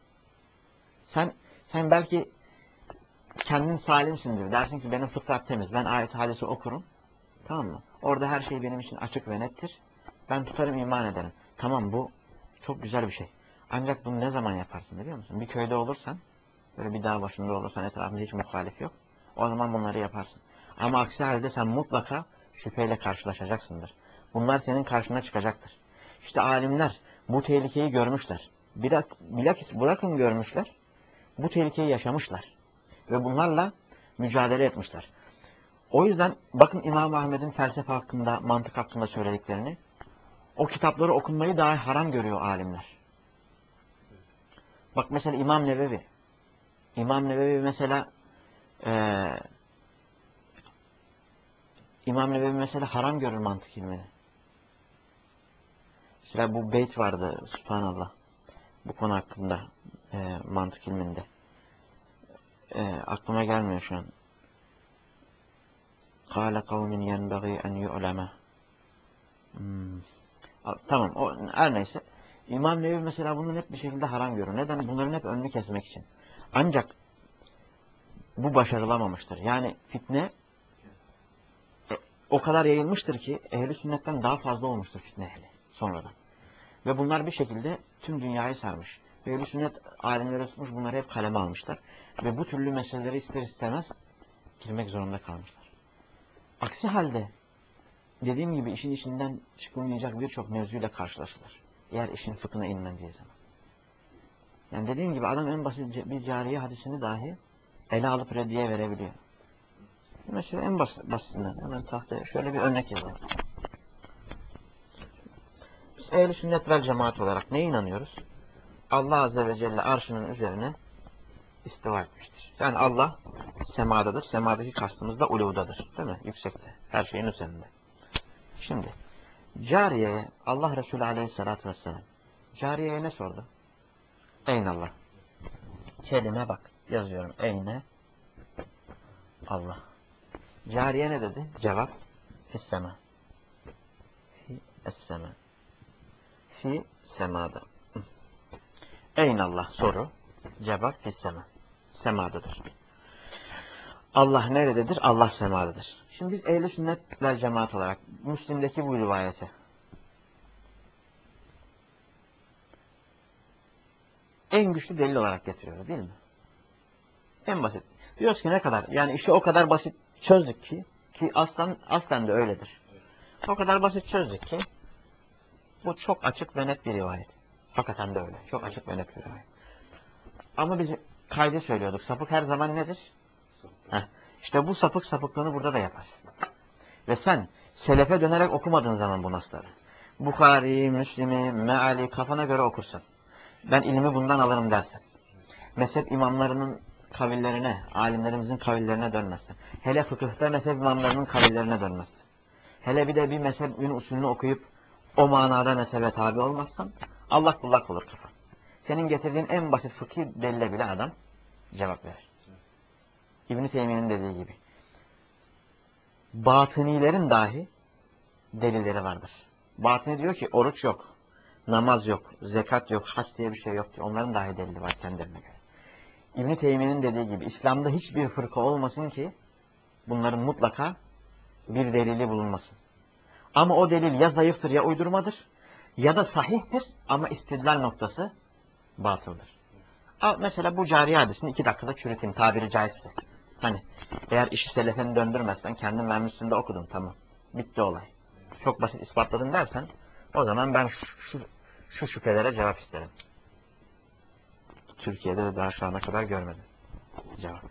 Sen belki kendin salimsindir. Dersin ki benim fıtrat temiz. Ben ayet hadisi okurum. Tamam mı? Orada her şey benim için açık ve nettir. Ben tutarım, iman ederim. Tamam, bu çok güzel bir şey. Ancak bunu ne zaman yaparsın biliyor musun? Bir köyde olursan, böyle bir dağ başında olursan, etrafında hiç muhalif yok. O zaman bunları yaparsın. Ama aksi halde sen mutlaka şüpheyle karşılaşacaksındır. Bunlar senin karşına çıkacaktır. İşte alimler bu tehlikeyi görmüşler. Bilakis bırakın görmüşler, bu tehlikeyi yaşamışlar. Ve bunlarla mücadele etmişler. O yüzden bakın İmam Ahmed'in felsefe hakkında, mantık hakkında söylediklerini, o kitapları okunmayı dahi haram görüyor alimler. Bak mesela İmam Nevevi. İmam Nevevi mesela haram görür mantık ilmini. Mesela bu beyt vardı, subhanallah, bu konu hakkında mantık ilminde. Aklıma gelmiyor şu an. قَالَ قَوْمٍ يَنْبَغِي أَنْ يُعْلَمَ Tamam, o her neyse. İmam Nevevi mesela bunu net bir şekilde haram görüyor. Neden? Bunların hep önünü kesmek için. Ancak bu başarılamamıştır. Yani fitne o kadar yayılmıştır ki ehli sünnetten daha fazla olmuştur fitne ehli sonradan. Ve bunlar bir şekilde tüm dünyayı sarmış. Ve ehli sünnet alimleri tutmuş, bunları hep kaleme almışlar. Ve bu türlü meseleleri ister istemez girmek zorunda kalmışlar. Aksi halde dediğim gibi işin içinden çıkılmayacak birçok mevzuyla karşılaşılır. Eğer işin fıkhına inmediği zaman. Yani dediğim gibi adam en basit bir cariye hadisini dahi ele alıp reddiye verebiliyor. Mesela en basitinden hemen tahtaya şöyle bir örnek yazalım. Biz ehl-i sünnet vel cemaat olarak neye inanıyoruz? Allah Azze ve Celle arşının üzerine istiva etmiştir. Yani Allah semadadır. Semadaki kastımız da uludadır. Değil mi? Yüksekte. Her şeyin üzerinde. Şimdi cariyeye Allah Resulü Aleyhisselatü Vesselam cariyeye ne sordu? Eynallah. Kelime bak. Yazıyorum. Eyne Allah. Cariye ne dedi? Cevap fissema. Fi es-sema. Fi semada. Eynallah soru. Cevap fissema. Semadadır. Allah nerededir? Allah semadadır. Şimdi biz ehl-i sünnet vel cemaat olarak Müslim'deki bu rivayete en güçlü delil olarak getiriyoruz değil mi? En basit. Diyoruz ki ne kadar? Yani işi o kadar basit çözdük ki aslen de öyledir. O kadar basit çözdük ki bu çok açık ve net bir rivayet. Hakikaten de öyle. Çok açık ve net bir rivayet. Ama biz kaydı söylüyorduk. Sapık her zaman nedir? İşte bu sapıklığını burada da yapar. Ve sen selefe dönerek okumadığın zaman bu nasları. Bukhari, Müslim'i, Meali kafana göre okursun. Ben ilmi bundan alırım dersin. Mezhep imamlarının kavillerine, alimlerimizin kavillerine dönmezsin. Hele fıkıhta mezhep imamlarının kavillerine dönmezsin. Hele bir de bir mezhebin usulünü okuyup o manada mezhebe tabi olmazsan allak bullak olur kafan. Senin getirdiğin en basit fıkhi delile bile adam cevap verir. İbn-i Teymiye'nin dediği gibi. Batınilerin dahi delilleri vardır. Batini diyor ki oruç yok, namaz yok, zekat yok, hac diye bir şey yok diyor. Onların dahi delili var kendilerine göre. İbn-i Teymiye'nin dediği gibi İslam'da hiçbir fırka olmasın ki bunların mutlaka bir delili bulunmasın. Ama o delil ya zayıftır ya uydurmadır ya da sahihtir ama istidlal noktası batıldır. Mesela bu cariye hadisini 2 dakikada çürüteyim tabiri caizse. Hani eğer işi selefeni döndürmezsen kendin vermişsin de okudun tamam. Bitti olay. Çok basit ispatladın dersen o zaman ben şu şüphelere cevap isterim. Türkiye'de de daha şu ana kadar görmedim. Cevap.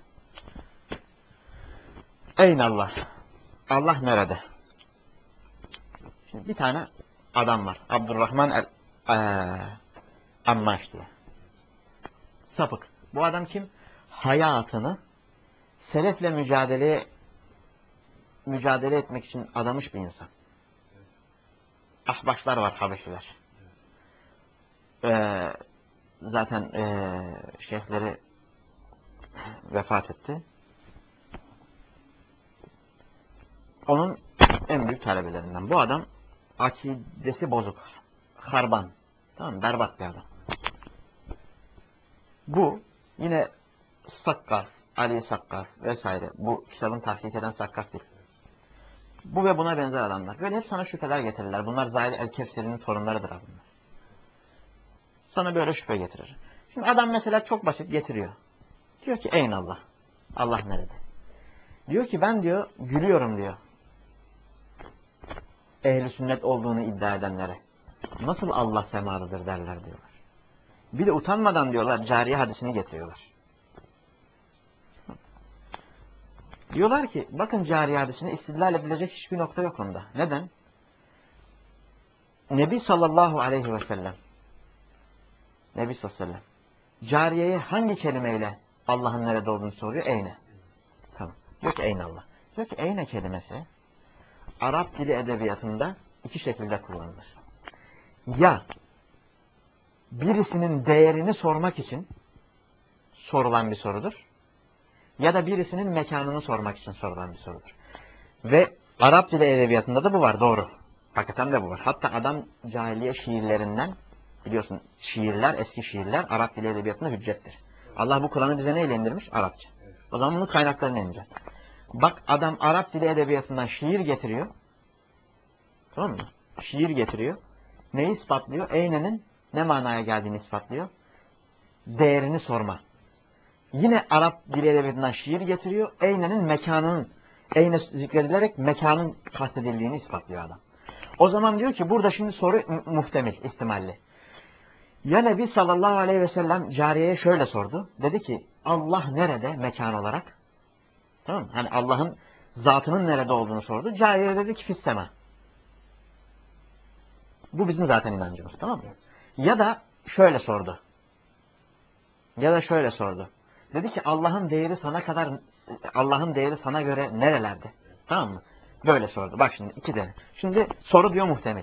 Eynallah. Allah nerede? Şimdi bir tane adam var. Abdurrahman Ammaş diye. Sapık. Bu adam kim? Hayatını selefle mücadele etmek için adamış bir insan. Ahbaşlar var, Habeşiler. Zaten şeyhleri vefat etti. Onun en büyük talebelerinden. Bu adam akidesi bozuk. Harban. Tamam mı? Berbat bir adam. Bu yine Sakkaf, Ali Sakkaf vesaire. Bu kitabın tahkik eden Sakkaf değil. Bu ve buna benzer adamlar. Böyle hep sana şüpheler getirirler. Bunlar Zahid el-Kevseri'nin torunlarıdır bunlar. Sana böyle şüphe getirir. Şimdi adam mesela çok basit getiriyor. Diyor ki eynallah. Allah nerede? Diyor ki ben diyor gülüyorum diyor. Ehl-i sünnet olduğunu iddia edenlere. Nasıl Allah semadadır derler diyorlar. Bir de utanmadan diyorlar cariye hadisini getiriyorlar. Diyorlar ki bakın cariye hadisine istidlal edilecek hiçbir nokta yok onda. Neden? Nebi sallallahu aleyhi ve sellem cariyeye hangi kelimeyle Allah'ın nerede olduğunu soruyor? Eyne. Tamam. Diyor ki eynallah. Diyor ki eyne kelimesi Arap dili edebiyatında 2 şekilde kullanılır. Ya birisinin değerini sormak için sorulan bir sorudur. Ya da birisinin mekanını sormak için sorulan bir sorudur. Ve Arap dili edebiyatında da bu var doğru. Hakikaten de bu var. Hatta adam cahiliye şiirlerinden, biliyorsun şiirler, eski şiirler Arap dili edebiyatında hüccettir. Allah bu Kur'an'ı bize neyle indirmiş? Arapça. O zaman bunun kaynaklarını ineceğiz. Bak adam Arap dili edebiyatından şiir getiriyor. Tamam mı? Şiir getiriyor. Neyi ispatlıyor? Eynenin ne manaya geldiğini ispatlıyor. Değerini sorma. Yine Arap dili edebiyatından şiir getiriyor. Eynenin mekanının, eyne zikredilerek mekanın kastedildiğini ispatlıyor adam. O zaman diyor ki burada şimdi soru muhtemel, ihtimalli. Ya Nebi sallallahu aleyhi ve sellem cariyeye şöyle sordu. Dedi ki Allah nerede mekan olarak? Tamam mı? Hani Allah'ın zatının nerede olduğunu sordu. Cariye dedi ki fissema. Bu bizim zaten inancımız, tamam mı? Ya da şöyle sordu. Dedi ki Allah'ın değeri sana göre nerelerde? Tamam mı? Böyle sordu. Bak şimdi iki tane. Şimdi soru diyor muhtemel.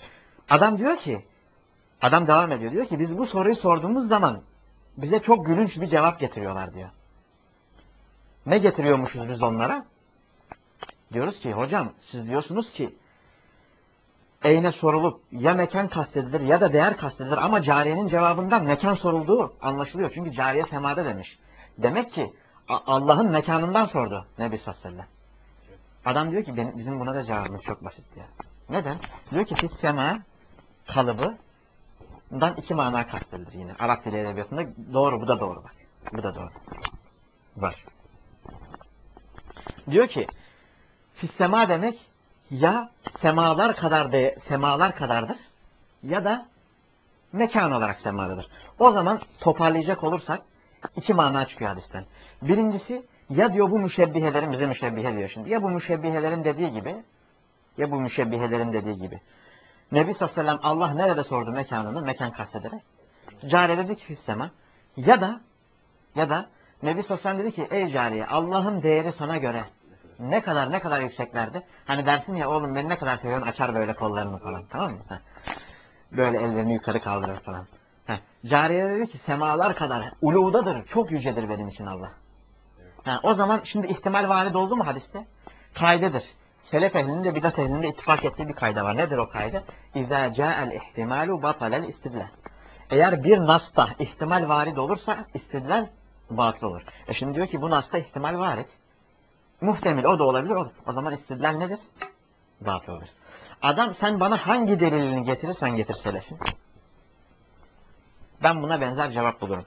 Adam devam ediyor. Diyor ki biz bu soruyu sorduğumuz zaman bize çok gülünç bir cevap getiriyorlar diyor. Ne getiriyormuşuz biz onlara? Diyoruz ki hocam siz diyorsunuz ki eyne sorulup ya mekan kastedilir ya da değer kastedilir ama cariyenin cevabından mekan sorulduğu anlaşılıyor. Çünkü cariye semada demiş. Demek ki Allah'ın mekanından sordu Nebi sallallahu aleyhi ve sellem. Adam diyor ki bizim buna da cevabımız çok basit ya. Neden? Diyor ki fis sema kalıbından iki mana kastedilir yine. Arap dili edebiyatında doğru, bu da doğru bak. Bu da doğru. Var. Diyor ki fis sema demek ya semalar kadardır ya da mekan olarak semalıdır. O zaman toparlayacak olursak iki mana çıkıyor hadisten. Birincisi ya diyor bu müşebbihelerin, bize müşebbihe diyor şimdi. Ya bu müşebbihelerin dediği gibi Nebi sallallahu aleyhi ve sellem Allah nerede sordu mekanını, mekan kastederek. Cariye dedi ki fissema. Ya da Nebi sallallahu aleyhi ve sellem dedi ki ey cariye Allah'ın değeri sana göre ne kadar yükseklerde. Hani dersin ya oğlum beni ne kadar seviyorsun, açar böyle kollarını falan, tamam mı? Böyle ellerini yukarı kaldırır falan. Cariye dedi ki semalar kadar uludadır, çok yücedir benim için Allah. O zaman şimdi ihtimal varid oldu mu hadiste? Kaydedir. Selef ehlinin de bidat ehlinin de ittifak ettiği bir kayda var. Nedir o kayda? İzâ câ'el ihtimâlu batalel istidlal. Eğer bir nasta ihtimal varid olursa istidlal batıl olur. Şimdi diyor ki bu nasta ihtimal varid. Muhtemel o da olabilir. O zaman istidlal nedir? Batıl olur. Adam sen bana hangi delilini getirirsen getir selefin. Ben buna benzer cevap bulurum.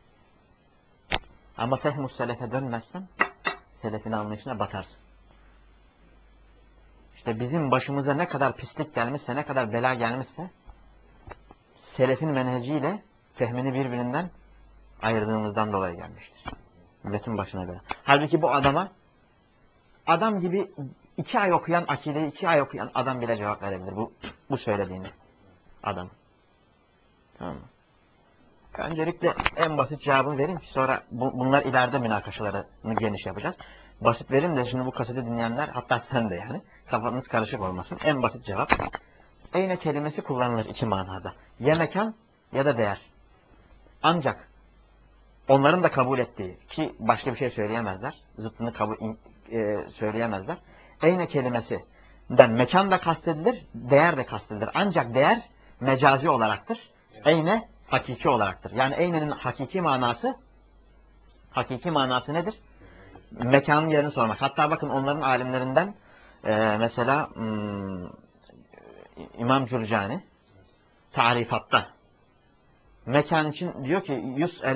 Ama fehmus selefe dönmezsen selefin anlayışına batarsın. İşte bizim başımıza ne kadar pislik gelmişse, ne kadar bela gelmişse selefin menheciyle fehmini birbirinden ayırdığımızdan dolayı gelmiştir. Milletin başına bela. Halbuki bu adam gibi 2 ay okuyan akideyi 2 ay okuyan adam bile cevap verebilir bu söylediğini. Adam. Tamam mı? Öncelikle en basit cevabını vereyim ki sonra bunlar ileride münakaşalarını geniş yapacağız. Basit vereyim de şimdi bu kaseti dinleyenler, hatta sen de yani kafanız karışık olmasın. En basit cevap eyne kelimesi kullanılır iki manada. Ya mekan ya da değer. Ancak onların da kabul ettiği ki başka bir şey söyleyemezler. Zıttını söyleyemezler. Eyne kelimesinden mekan da kastedilir, değer de kastedilir. Ancak değer mecazi olaraktır. Eyne hakiki olaraktır. Yani eynenin hakiki manası nedir? Mekanın yerini sormak. Hatta bakın onların alimlerinden mesela İmam Cürcani tarifatta mekan için diyor ki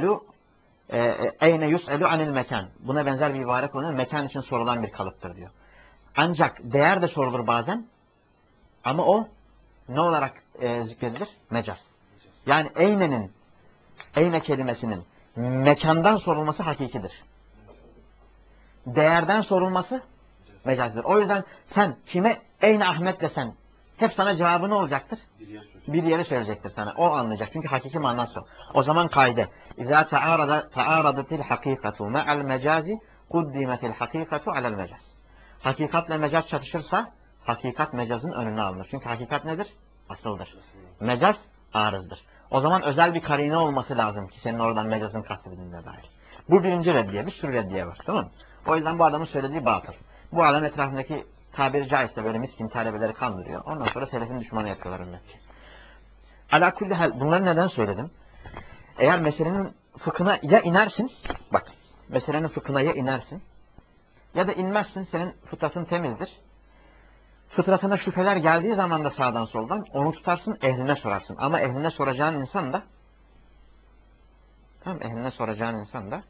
eyne yus'elu anil mekan. Buna benzer bir ibare kullanıyor. Mekan için sorulan bir kalıptır diyor. Ancak değer de sorulur bazen. Ama o ne olarak zikredilir? Mecaz. Yani eyne kelimesinin mekandan sorulması hakikidir. Değerden sorulması mecazdır. O yüzden sen kime eyne Ahmet desen hep sana cevabı ne olacaktır? Bir yere söyleyecektir sana. O anlayacak. Çünkü hakiki manası o. O zaman kaide. İzâ ta'aradatil hakikatu ma'al mecazi kuddimetil hakikatu alel mecaz. Hakikatle mecaz çatışırsa hakikat mecazın önüne alınır. Çünkü hakikat nedir? Asıldır. Mecaz arızdır. O zaman özel bir karine olması lazım ki senin oradan mecazın kastedildiğine dair. Bu birinci reddiye. Bir sürü reddiye var. Tamam mı? O yüzden bu adamın söylediği batıl. Bu adam etrafındaki tabiri caizse böyle miskin talebeleri kandırıyor. Ondan sonra selefin düşmanı yapıyorlar ümmetçi. Ala kulli hal, bunları neden söyledim? Eğer meselenin fıkhına ya inersin, bak, meselenin fıkhına ya inersin, ya da inmezsin, senin fıtratın temizdir. Fıtratına şüpheler geldiği zaman da sağdan soldan onu tutarsın, ehline sorarsın. Ama ehline soracağın insan da, tamam, ehline soracağın insan da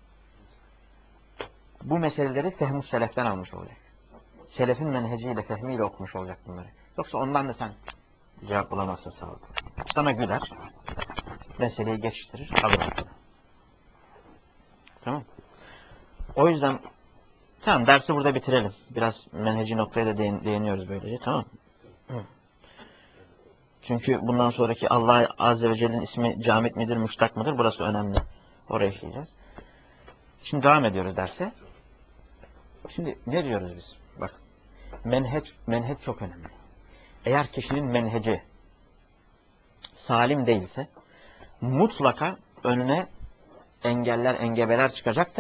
bu meseleleri fehm-i seleften almış olacak. Selefin menheciyle, fehmiyle okumuş olacak bunları. Yoksa ondan da sen cevap bulamazsın, sağ ol. Sana güler, meseleyi geçiştirir, alır aklına. Tamam. O yüzden tamam, dersi burada bitirelim. Biraz menheci noktaya da değiniyoruz böylece, tamam. Hı. Çünkü bundan sonraki Allah Azze ve Celle'nin ismi camit midir, müştak mıdır? Burası önemli. Oraya işleyeceğiz. Şimdi devam ediyoruz derse. Şimdi ne diyoruz biz? Bak, menheç çok önemli. Eğer kişinin menheci salim değilse mutlaka önüne engeller, engebeler çıkacaktır.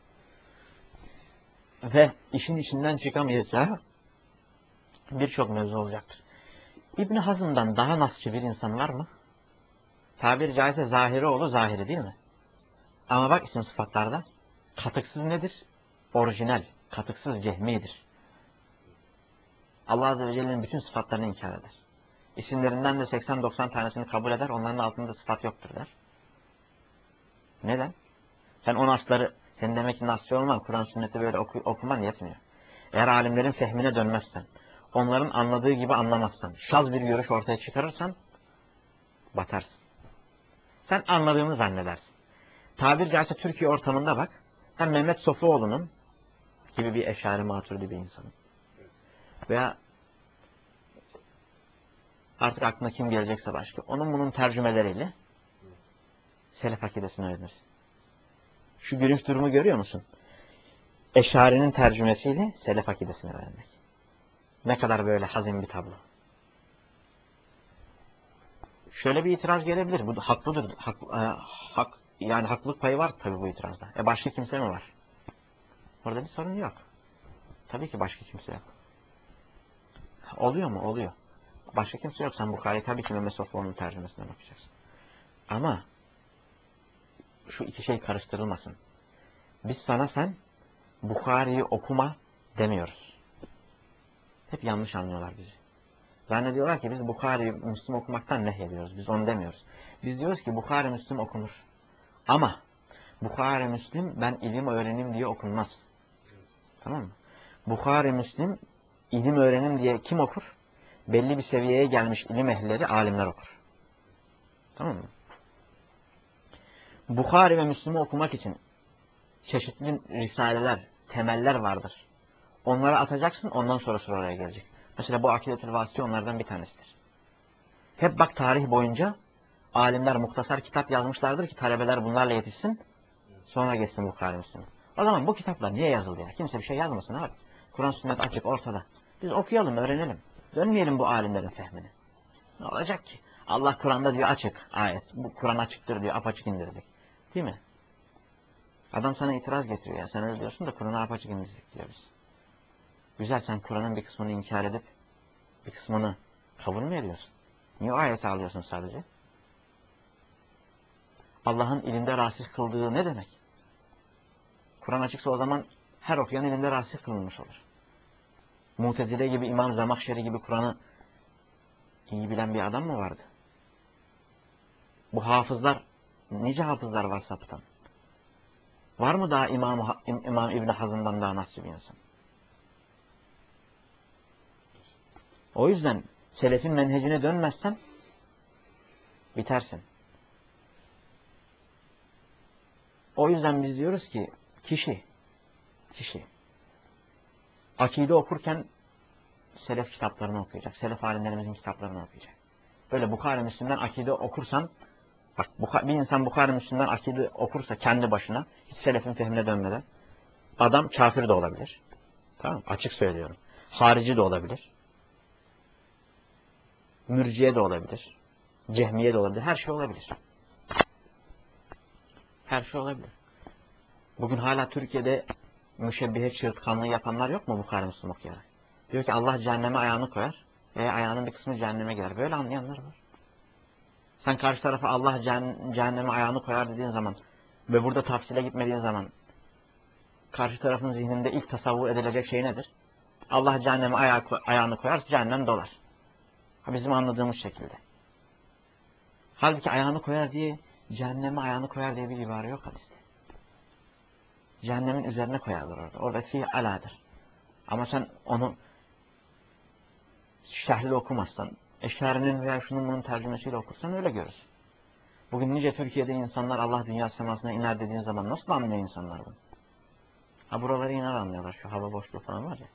Ve işin içinden çıkamayacağı birçok mevzu olacaktır. İbn Hazm'dan daha nasçı bir insan var mı? Tabiri caizse zahiri oğlu zahiri, değil mi? Ama bak isim sıfatlarda katıksız nedir? Orijinal, katıksız cehmidir. Allah Azze ve Celle'nin bütün sıfatlarını inkar eder. İsimlerinden de 80-90 tanesini kabul eder, onların altında sıfat yoktur der. Neden? Sen o nasları, sen demek ki nasçı olman, Kur'an sünneti böyle okuman yetmiyor. Eğer alimlerin fehmine dönmezsen, onların anladığı gibi anlamazsan, şaz bir görüş ortaya çıkarırsan, batarsın. Sen anladığını zannedersin. Tabiri caizse Türkiye ortamında bak, sen Mehmet Sofuoğlu'nun gibi bir Eşari Maturidi bir insanın veya artık aklına kim gelecekse başka, onun bunun tercümeleriyle selef akidesini öğrenirsin. Şu gülünç durumu görüyor musun? Eşari'nin tercümesiyle selef akidesini öğrenmek. Ne kadar böyle hazin bir tablo. Şöyle bir itiraz gelebilir. Bu haklıdır. Yani haklılık payı var tabii bu itirazda. Başka kimse mi var? Orada bir sorun yok. Tabii ki başka kimse yok. Oluyor mu? Oluyor. Başka kimse yok. Sen Bukhari tabii ki Mehmet Sofuoğlu'nun tercümesinden okuyacaksın. Ama şu iki şey karıştırılmasın. Biz sana sen Bukhari'yi okuma demiyoruz. Hep yanlış anlıyorlar bizi. Zannediyorlar ki biz Bukhari, Müslim okumaktan nehyediyoruz. Biz onu demiyoruz. Biz diyoruz ki Bukhari, Müslim okunur. Ama Bukhari, Müslim ben ilim öğrenim diye okunmaz. Tamam mı? Bukhari, Müslim ilim öğrenim diye kim okur? Belli bir seviyeye gelmiş ilim ehlileri, alimler okur. Tamam mı? Bukhari ve Müslim'i okumak için çeşitli risaleler, temeller vardır. Onları atacaksın, ondan sonra oraya gelecek. Mesela bu Akidetül Vasiti onlardan bir tanesidir. Hep bak tarih boyunca alimler muhtasar kitap yazmışlardır ki talebeler bunlarla yetişsin, sonra geçsin Bukhari, Müslim. O zaman bu kitaplar niye yazıldı ya? Kimse bir şey yazmasın abi. Kur'an sünnet açık ortada. Biz okuyalım, öğrenelim. Dönmeyelim bu alimlerin fehmine. Ne olacak ki? Allah Kur'an'da diyor açık ayet. Bu Kur'an açıktır diyor, apaçık indirdik. Değil mi? Adam sana itiraz getiriyor ya. Sen öyle diyorsun da Kur'an'ı apaçık indirdik diyor biz. Güzel, sen Kur'an'ın bir kısmını inkar edip bir kısmını kabul mü ediyorsun? Niye o ayeti alıyorsun sadece? Allah'ın ilinde rasih kıldığı ne demek? Kur'an açıksa o zaman her okuyan ilinde rasih kılınmış olur. Mutezile gibi, İmam Zemahşeri gibi Kur'an'ı iyi bilen bir adam mı vardı? Bu hafızlar, nice hafızlar var sapıtan. Var mı daha İmam İbni Hazm'dan daha nasıl bir insan? O yüzden selefin menhecine dönmezsen bitersin. O yüzden biz diyoruz ki kişi akide okurken selef kitaplarını okuyacak. Selef alimlerimizin kitaplarını okuyacak. Böyle Bukhari Müslim'den akide okursan, bak bir insan Bukhari Müslim'den akide okursa kendi başına hiç selefin fehmine dönmeden adam kafir de olabilir. Tamam, açık söylüyorum. Harici de olabilir. Mürciye de olabilir. Cehmiye de olabilir. Her şey olabilir. Her şey olabilir. Bugün hala Türkiye'de müşebbihe çığırtkanlığı yapanlar yok mu Bukhari Müslim okuyarak? Diyor ki Allah cehenneme ayağını koyar ve ayağının bir kısmı cehenneme girer. Böyle anlayanlar var. Sen karşı tarafa Allah cehenneme ayağını koyar dediğin zaman ve burada tafsile gitmediğin zaman karşı tarafın zihninde ilk tasavvur edilecek şey nedir? Allah cehenneme ayağını koyar, cehennem dolar. Bizim anladığımız şekilde. Halbuki ayağını koyar diye, cehenneme ayağını koyar diye bir ibare yok hadiste. Cehennemin üzerine koyarlar orada. Orada fi aladır. Ama sen onu şerhli okumazsan, eşarinin veya şunun bunun tercümesiyle okursan öyle görürsün. Bugün nice Türkiye'de insanlar Allah dünya semasına iner dediğin zaman nasıl anlıyor insanlar bunu? Ha buraları iner anlıyorlar. Şu hava boşluğu falan var ya.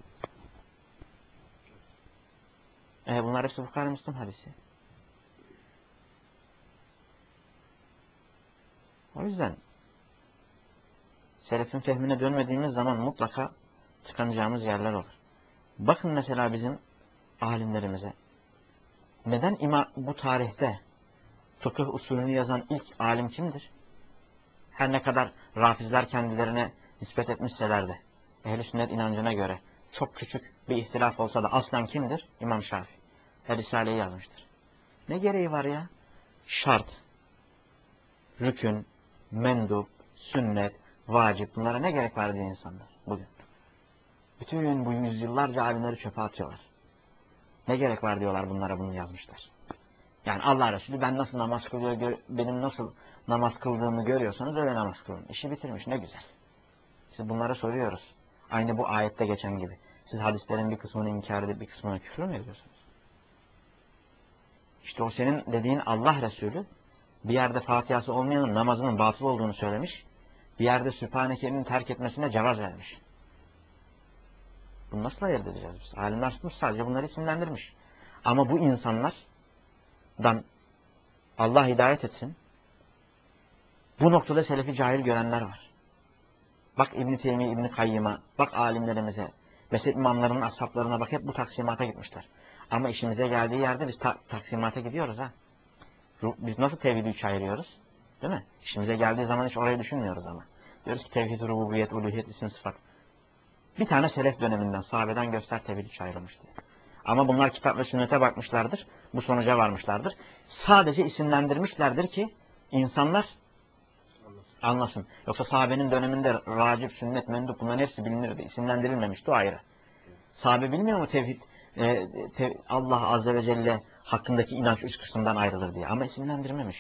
Bunlar hepsi Bukhari Müslüm hadisi. O yüzden selefin fehmine dönmediğimiz zaman mutlaka tıkanacağımız yerler olur. Bakın mesela bizim alimlerimize. Neden bu tarihte fıkıh usulünü yazan ilk alim kimdir? Her ne kadar Rafizler kendilerine nispet etmişseler de ehl-i sünnet inancına göre çok küçük bir ihtilaf olsa da aslen kimdir? İmam Şafii. Risale'yi yazmıştır. Ne gereği var ya? Şart, rükün, mendup, sünnet, vacip bunlara ne gerek var diye insanlar bugün. Bütün bu yüzyıllarca alimleri çöpe atıyorlar. Ne gerek var diyorlar bunlara bunu yazmışlar. Yani Allah Resulü ben nasıl namaz kılıyor, benim nasıl namaz kıldığımı görüyorsanız öyle namaz kılın. İşi bitirmiş ne güzel. Siz bunlara soruyoruz. Aynı bu ayette geçen gibi. Siz hadislerin bir kısmını inkar edip bir kısmına küfür mü ediyorsunuz? İşte o senin dediğin Allah Resulü bir yerde Fatiha'sı olmayanın namazının batıl olduğunu söylemiş. Bir yerde Sübhaneke'nin terk etmesine cevaz vermiş. Bunu nasıl ayırt edeceğiz biz? Alimler tutmuş sadece bunları isimlendirmiş. Ama bu insanlardan Allah hidayet etsin. Bu noktada selefi cahil görenler var. Bak İbn-i Teymiye, İbn-i Kayyım'a, bak alimlerimize, mezhep imamlarının ashaplarına bak hep bu taksimata gitmişler. Ama işimize geldiği yerde biz taksimata gidiyoruz ha. Biz nasıl tevhidi üçe ayırıyoruz? Değil mi? İşimize geldiği zaman hiç orayı düşünmüyoruz ama. Diyoruz ki tevhid, rububiyet, uluhiyet, isim, sıfat. Bir tane selef döneminden, sahabeden göster tevhid üçe ayrılmış diye. Ama bunlar kitap ve sünnete bakmışlardır. Bu sonuca varmışlardır. Sadece isimlendirmişlerdir ki insanlar anlasın. Yoksa sahabenin döneminde racip, sünnet, mendup bunların hepsi bilinirdi. İsimlendirilmemişti o ayrı. Sahabe bilmiyor mu tevhid, Allah Azze ve Celle hakkındaki inanç üç kısımdan ayrılır diye. Ama isimlendirmemiş.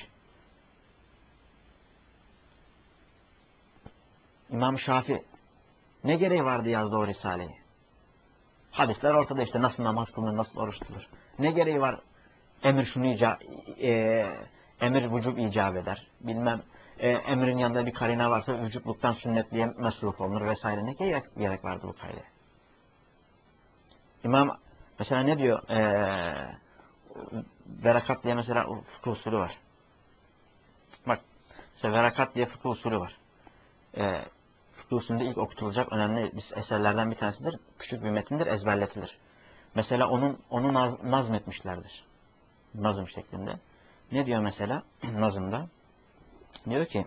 İmam Şafii ne gereği vardı yazdı o Risale'yi? Hadisler ortada işte nasıl namaz kılınır, nasıl oruç tutulur. Ne gereği var? Emir vücub icap eder. Bilmem emrin yanında bir karine varsa vücubluktan sünnetliğe mesruf olunur vesaire. Ne gerek vardı bu kaydeye? İmam mesela ne diyor? Verakat diye mesela fıkıh usulü var. Bak işte verakat diye fıkıh usulü var. Fıkıh usulünde ilk okutulacak önemli eserlerden bir tanesidir. Küçük bir metindir, ezberletilir. Mesela onu nazmetmişlerdir. Nazım şeklinde. Ne diyor mesela nazımda? Diyor ki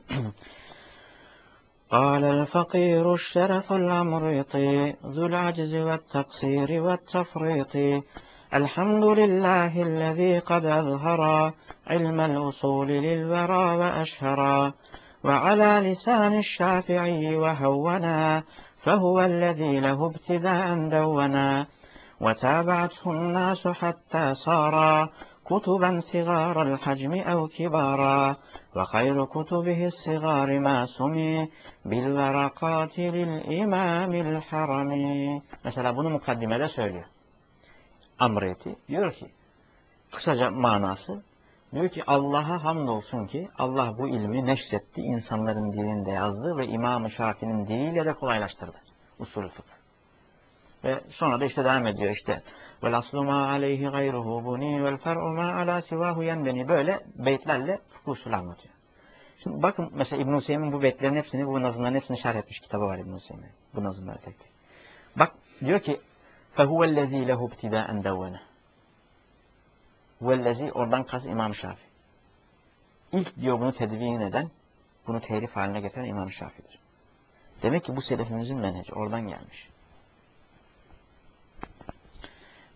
قال الفقير الشرف الأمريطي ذو العجز والتقصير والتفريط الحمد لله الذي قد أظهر علم الأصول للورى وأشهرا وعلى لسان الشافعي وهونا فهو الذي له ابتداء دونا وتابعته الناس حتى صارا كتبا صغار الحجم أو كبارا وخير كتبه الصغار ما سمي بالورقات للإمام الحرمي. Mesela bunu mukaddimede söylüyor. Amriyeti diyor ki kısaca manası diyor ki Allah'a hamdolsun ki Allah bu ilmi neşretti, insanların dilinde yazdı ve İmam-ı Şafii'nin diliyle de kolaylaştırdı usulü fıkıh. Ve sonra da işte devam ediyor işte vel aslu ma aleyhi gayruhu buni vel fer'u ma ala sivahu yenbeni böyle beytlerle fıkıh usulü anlatıyor. Şimdi bakın mesela İbn-i Hüseyin bu beytlerin hepsini, bu nazımların hepsini şerh etmiş kitabı var İbn-i Hüseyin. Bu nazımları tek tek. Bak diyor ki fehuvellezî lehu ibtidâen devvene. Huvellezî oradan kas İmam Şafii. İlk diyor bunu tedvin eden, bunu telif haline getiren İmam Şafii'dir. Demek ki bu selefimizin menheci oradan gelmiş.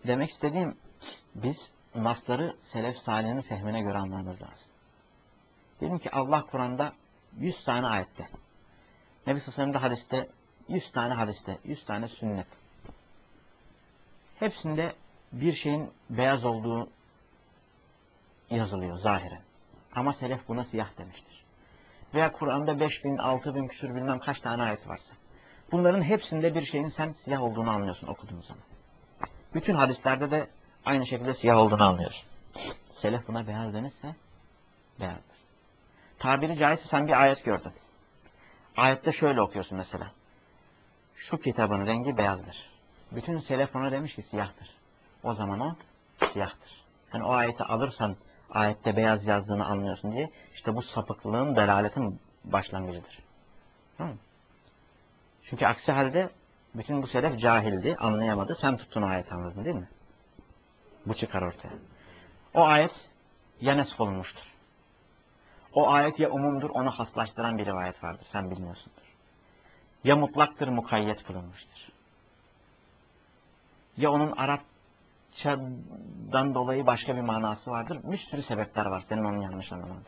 demek istediğim, biz nasları selef salihinin fehmine göre anlamamız lazım. Dedim ki Allah Kur'an'da 100 tane ayette, Nebi Sallallahu hadiste 100 tane hadiste, 100 tane sünnet. Hepsinde bir şeyin beyaz olduğu yazılıyor zahiren. Ama selef buna siyah demiştir. Veya Kur'an'da 5000, 6000 küsur bilmem kaç tane ayet varsa. Bunların hepsinde bir şeyin sen siyah olduğunu anlıyorsun okuduğun zaman. Bütün hadislerde de aynı şekilde siyah olduğunu anlıyorsun. Selef buna beyaz denirse beyazdır. Tabiri caizse sen bir ayet gördün. Ayette şöyle okuyorsun mesela. Şu kitabın rengi beyazdır. Bütün selef ona demiş ki siyahtır. O zaman o siyahtır. Hani o ayeti alırsan ayette beyaz yazdığını anlıyorsun diye, işte bu sapıklığın, delaletin başlangıcıdır. Tamam mı? Çünkü aksi halde bütün bu selef cahildi, anlayamadı. Sen tuttun ayeti, anladın değil mi? Bu çıkar ortaya. O ayet ya nesk olunmuştur. O ayet ya umumdur, onu haslaştıran bir rivayet vardır. Sen bilmiyorsundur. Ya mutlaktır, mukayyet kılınmıştır. Ya onun Arapçadan dolayı başka bir manası vardır. Bir sürü sebepler var senin onu yanlış anlamanda.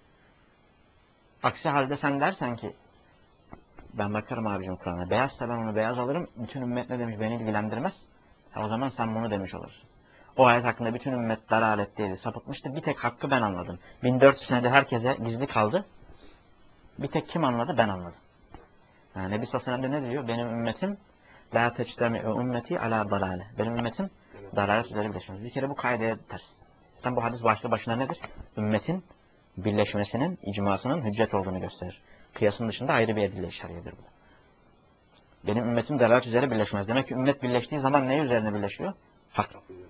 Aksi halde sen dersen ki ben bakarım abicim Kur'an'a. Beyazsa ben onu beyaz alırım. Bütün ümmet ne demiş beni ilgilendirmez. O zaman sen bunu demiş olursun. O ayet hakkında bütün ümmet dalaletteydi, sapıtmıştı. Bir tek hakkı ben anladım. 1400 senede herkese gizli kaldı. Bir tek kim anladı? Ben anladım. Yani Nebi Sallallahu aleyhi ve sellem ne diyor? Benim ümmetim la teçtemi'u ümmeti ala dalale. Benim ümmetim dalalet üzere birleşmez. Bir kere bu kaideye ters. Sen bu hadis başlı başına nedir? Ümmetin birleşmesinin, icmasının hüccet olduğunu gösterir. Kıyasın dışında ayrı bir edille şer'iyedir bu. Benim ümmetim dalalet üzere birleşmez. Demek ki ümmet birleştiği zaman ne üzerine birleşiyor? Hak.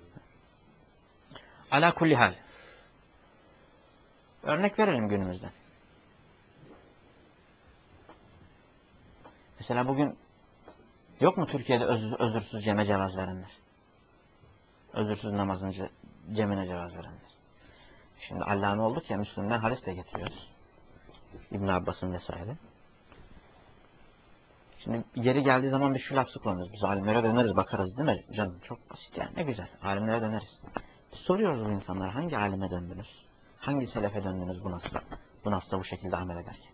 Ala kulli hal. Örnek verelim günümüzden. Mesela bugün yok mu Türkiye'de özürsüz ceme cevaz verenler? Özürsüz namazın cemine cevaz verenler. Şimdi allame olduk ya, Müslüm'den hadis de getiriyoruz. İbn Abbas'ın vesaire. Şimdi yeri geldiği zaman bir şu lafı kullanırız. Biz alimlere döneriz, bakarız değil mi canım? Çok basit yani, ne güzel. Alimlere döneriz. Soruyoruz bu insanlara, hangi alime döndünüz? Hangi selefe döndünüz bu nasla bu şekilde amel ederken?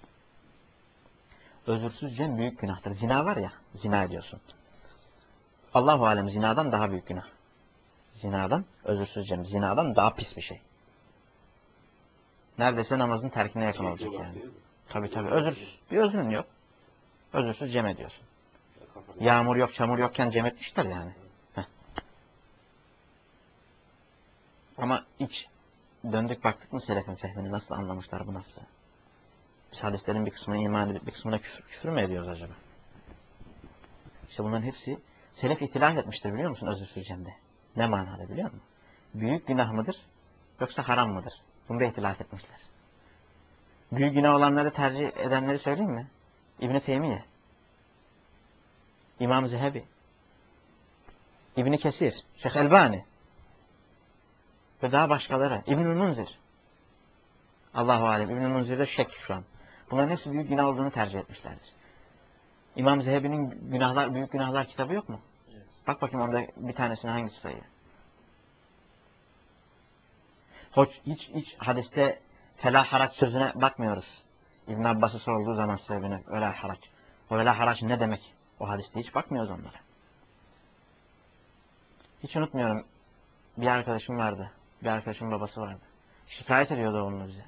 Özürsüz cem büyük günahtır. Zina var ya, zina ediyorsun. Allah-u alem zinadan daha büyük günah. Zinadan, özürsüz cem, zinadan daha pis bir şey. Neredeyse namazın terkine yakın olacak yani. Tabii tabii, özürsüz. Bir özrün yok. Özürsüz cem ediyorsun. Yağmur yok, çamur yokken cem etmişler yani. Heh. Ama hiç döndük baktık mı selefin fehmini nasıl anlamışlar, bu nasıl? Biz hadislerin bir kısmına iman edip bir kısmına küfür mü ediyoruz acaba? İşte bunların hepsi selef itilaf etmiştir, biliyor musun özürsüz cemde? Ne manada biliyor musun? Büyük günah mıdır yoksa haram mıdır? Bunda ihtilaf etmişler. Büyük günah olanları tercih edenleri söyleyeyim mi? İbn-i Teymiye, İmam Zehebi, İbn-i Kesir, Şeyh Elbani ve daha başkaları. İbn-i Munzir. Allahu alem. İbn-i Munzir'de şek şu an. Bunların hepsi büyük günah olduğunu tercih etmişlerdir. İmam Zehebi'nin büyük günahlar kitabı yok mu? Evet. Bak bakayım onda bir tanesine hangisi sayıyor? Hiç hadiste fela haraç sözüne bakmıyoruz. İbn Abbas'ı sorulduğu zaman sebebine öyle haraç. O öyle haraç ne demek? O hadiste hiç bakmıyoruz onlara. Hiç unutmuyorum. Bir arkadaşım vardı. Bir arkadaşımın babası vardı. Şikayet ediyordu onu bize.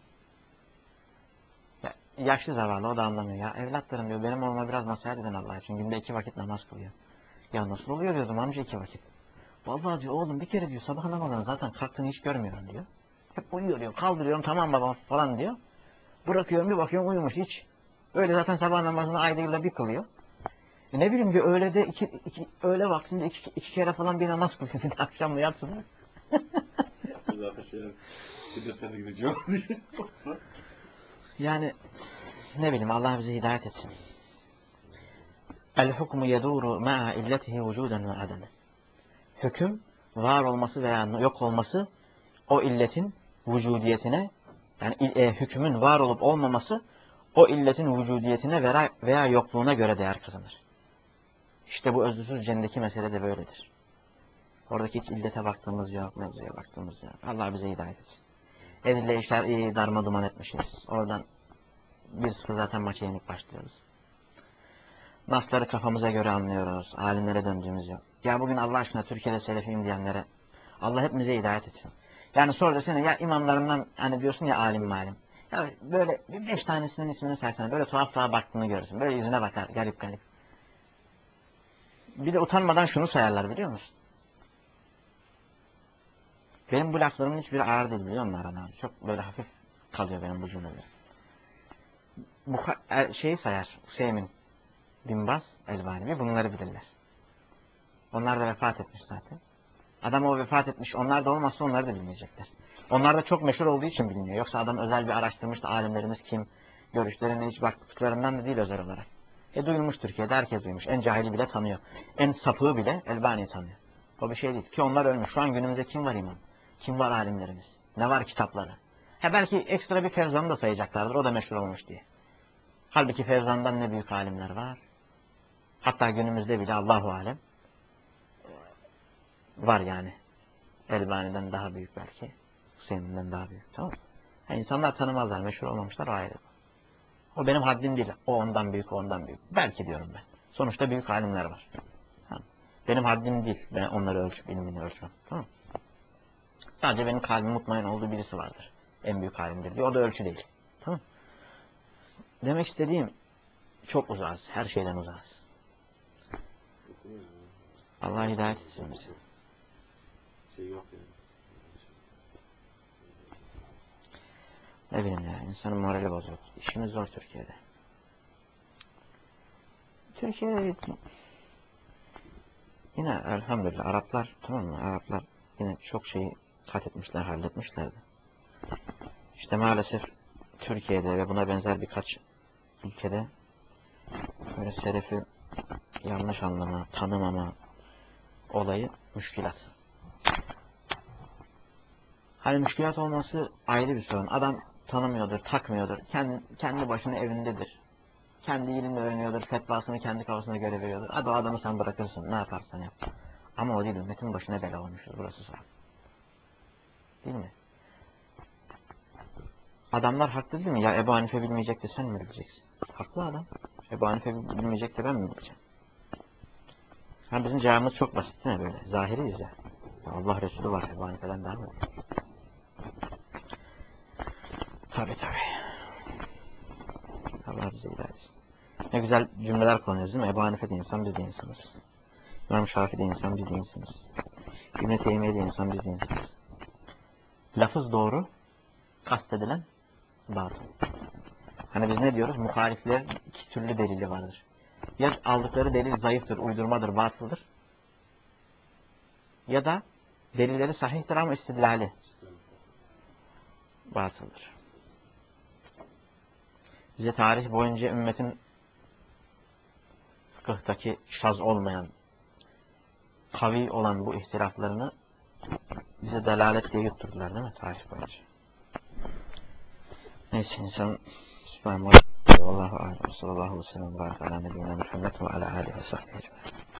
Ya, yaşlı zavallı, o da anlamıyor. Ya evlatlarım diyor, benim oğluma biraz nasihat edin Allah için. Günde 2 vakit namaz kılıyor. Ya nasıl oluyor diyordum amca 2 vakit. Vallahi diyor oğlum bir kere diyor sabah namazına zaten kalktığını hiç görmüyorum diyor. Hep uyuyor diyor. Kaldırıyorum tamam baba falan diyor. Bırakıyorum bir bakıyorum uyumuş hiç. Öyle zaten sabah namazını ayda yılda bir kılıyor. Ne bileyim diyor öğle de öğle vaktinde iki kere falan bir namaz kılıyor. Bir de akşam yatsın. Yani ne bileyim Allah bize hidayet etsin. El hukmu yeduru ma'a illetihi vücuden ve ademe. Hüküm var olması veya yok olması o illetin vücudiyetine, yani hükmün var olup olmaması o illetin vücudiyetine veya yokluğuna göre değer kazanır. İşte bu özürsüz cemdeki mesele de böyledir. Oradaki hiç illete baktığımız yok, mevzuya baktığımız yok. Allah bize hidayet etsin. Ezile işler iyi darma duman etmişiz. Oradan 1-0 zaten maça yenik başlıyoruz. Nasları kafamıza göre anlıyoruz. Alimlere döndüğümüz yok. Ya bugün Allah aşkına Türkiye'de selefiyim diyenlere Allah hepimize hidayet etsin. Yani sonra desene ya imamlarından hani diyorsun ya alim malim. Ya böyle 5 tanesinin ismini saysana. Böyle tuhaf baktığını görürsün. Böyle yüzüne bakar garip garip. Bir de utanmadan şunu sayarlar biliyor musun? Benim bu laflarımın hiçbiri ağır değil biliyor musun Aran abi? Çok böyle hafif kalıyor benim bu cümleler. Bu şeyi sayar. Hüseyin Bin Baz, Elbani bunları bilirler. Onlar da vefat etmiş zaten. Adam o vefat etmiş. Onlar da olmazsa onları da bilmeyecekler. Onlar da çok meşhur olduğu için biliniyor. Yoksa adam özel bir araştırmış da alimlerimiz kim, görüşlerine hiç baktıklarından da değil özel olarak. Duyulmuş Türkiye'de herkes duymuş. En cahili bile tanıyor. En sapığı bile Elbani'yi tanıyor. O bir şey değil. Ki onlar ölmüş. Şu an günümüzde kim var imam? Kim var alimlerimiz? Ne var kitapları? Belki ekstra bir Fevzan'ı da sayacaklardır. O da meşhur olmuş diye. Halbuki Fevzan'dan ne büyük alimler var. Hatta günümüzde bile Allahu alem var yani. Elbani'den daha büyük belki. Hüseyin'den daha büyük. Tamam mı? İnsanlar tanımazlar. Meşhur olmamışlar. O ayrı. O benim haddim değil. O ondan büyük, o ondan büyük. Belki diyorum ben. Sonuçta büyük alimler var. Tamam. Benim haddim değil. Ben onları ölçüp, ilmini ölçmem. Tamam. Sadece benim kalbim mutmain olduğu birisi vardır. En büyük alimdir diye. O da ölçü değil. Tamam. Demek istediğim çok uzağız. Her şeyden uzağız. Allah hidayet etsin bizi. Ne bileyim ya. İnsanın morali bozuk. İşimiz zor Türkiye'de. Türkiye'de yine elhamdülillah Araplar, tamam mı? Araplar yine çok şeyi kat etmişler, halletmişlerdi. İşte maalesef Türkiye'de ve buna benzer birkaç ülkede böyle selefi yanlış anlama, tanımama olayı müşkilat. Hani müşkilat olması ayrı bir sorun. Adam tanımıyordur, takmıyordur. Kendi başına evindedir. Kendi ilimle öğreniyordur. Fetvasını kendi kafasına göre veriyordur. Hadi o adamı sen bırakırsın. Ne yaparsan yap. Ama o değil. Ümmetin başına bela olmuştur. Burası sağ. Değil mi? Adamlar haklı değil mi? Ya Ebu Hanife bilmeyecek de sen mi bileceksin? Haklı adam. Ebu Hanife bilmeyecek de ben mi bileceğim? Bizim cevabımız çok basit değil mi böyle? Zahiriyiz ya. Allah Resulü var. Ebu Hanife'den daha mı? Tabii. Allah bize hidayet etsin. Ne güzel cümleler kullanıyoruz değil mi? Ebu Hanife de insan, biz de insanız. İmam Şafii de insan, biz de insanız. İbn-i Teymiye de insan, biz de insanız. Lafız doğru, kastedilen batıl. Hani biz ne diyoruz? Muhaliflerin iki türlü delili vardır. Ya aldıkları delil zayıftır, uydurmadır, batıldır. Ya da delilleri sahihtir ama istidlali batıldır. Bize tarih boyunca ümmetin fıkıhtaki şaz olmayan, kavi olan bu ihtilaflarını bize delalet diye yutturdular değil mi tarih boyunca? Neyse insan Subhanallah, Allahu aleyhi ve sellem ve ala nebiyyina Muhammed ve ala alihi ve sahbihi.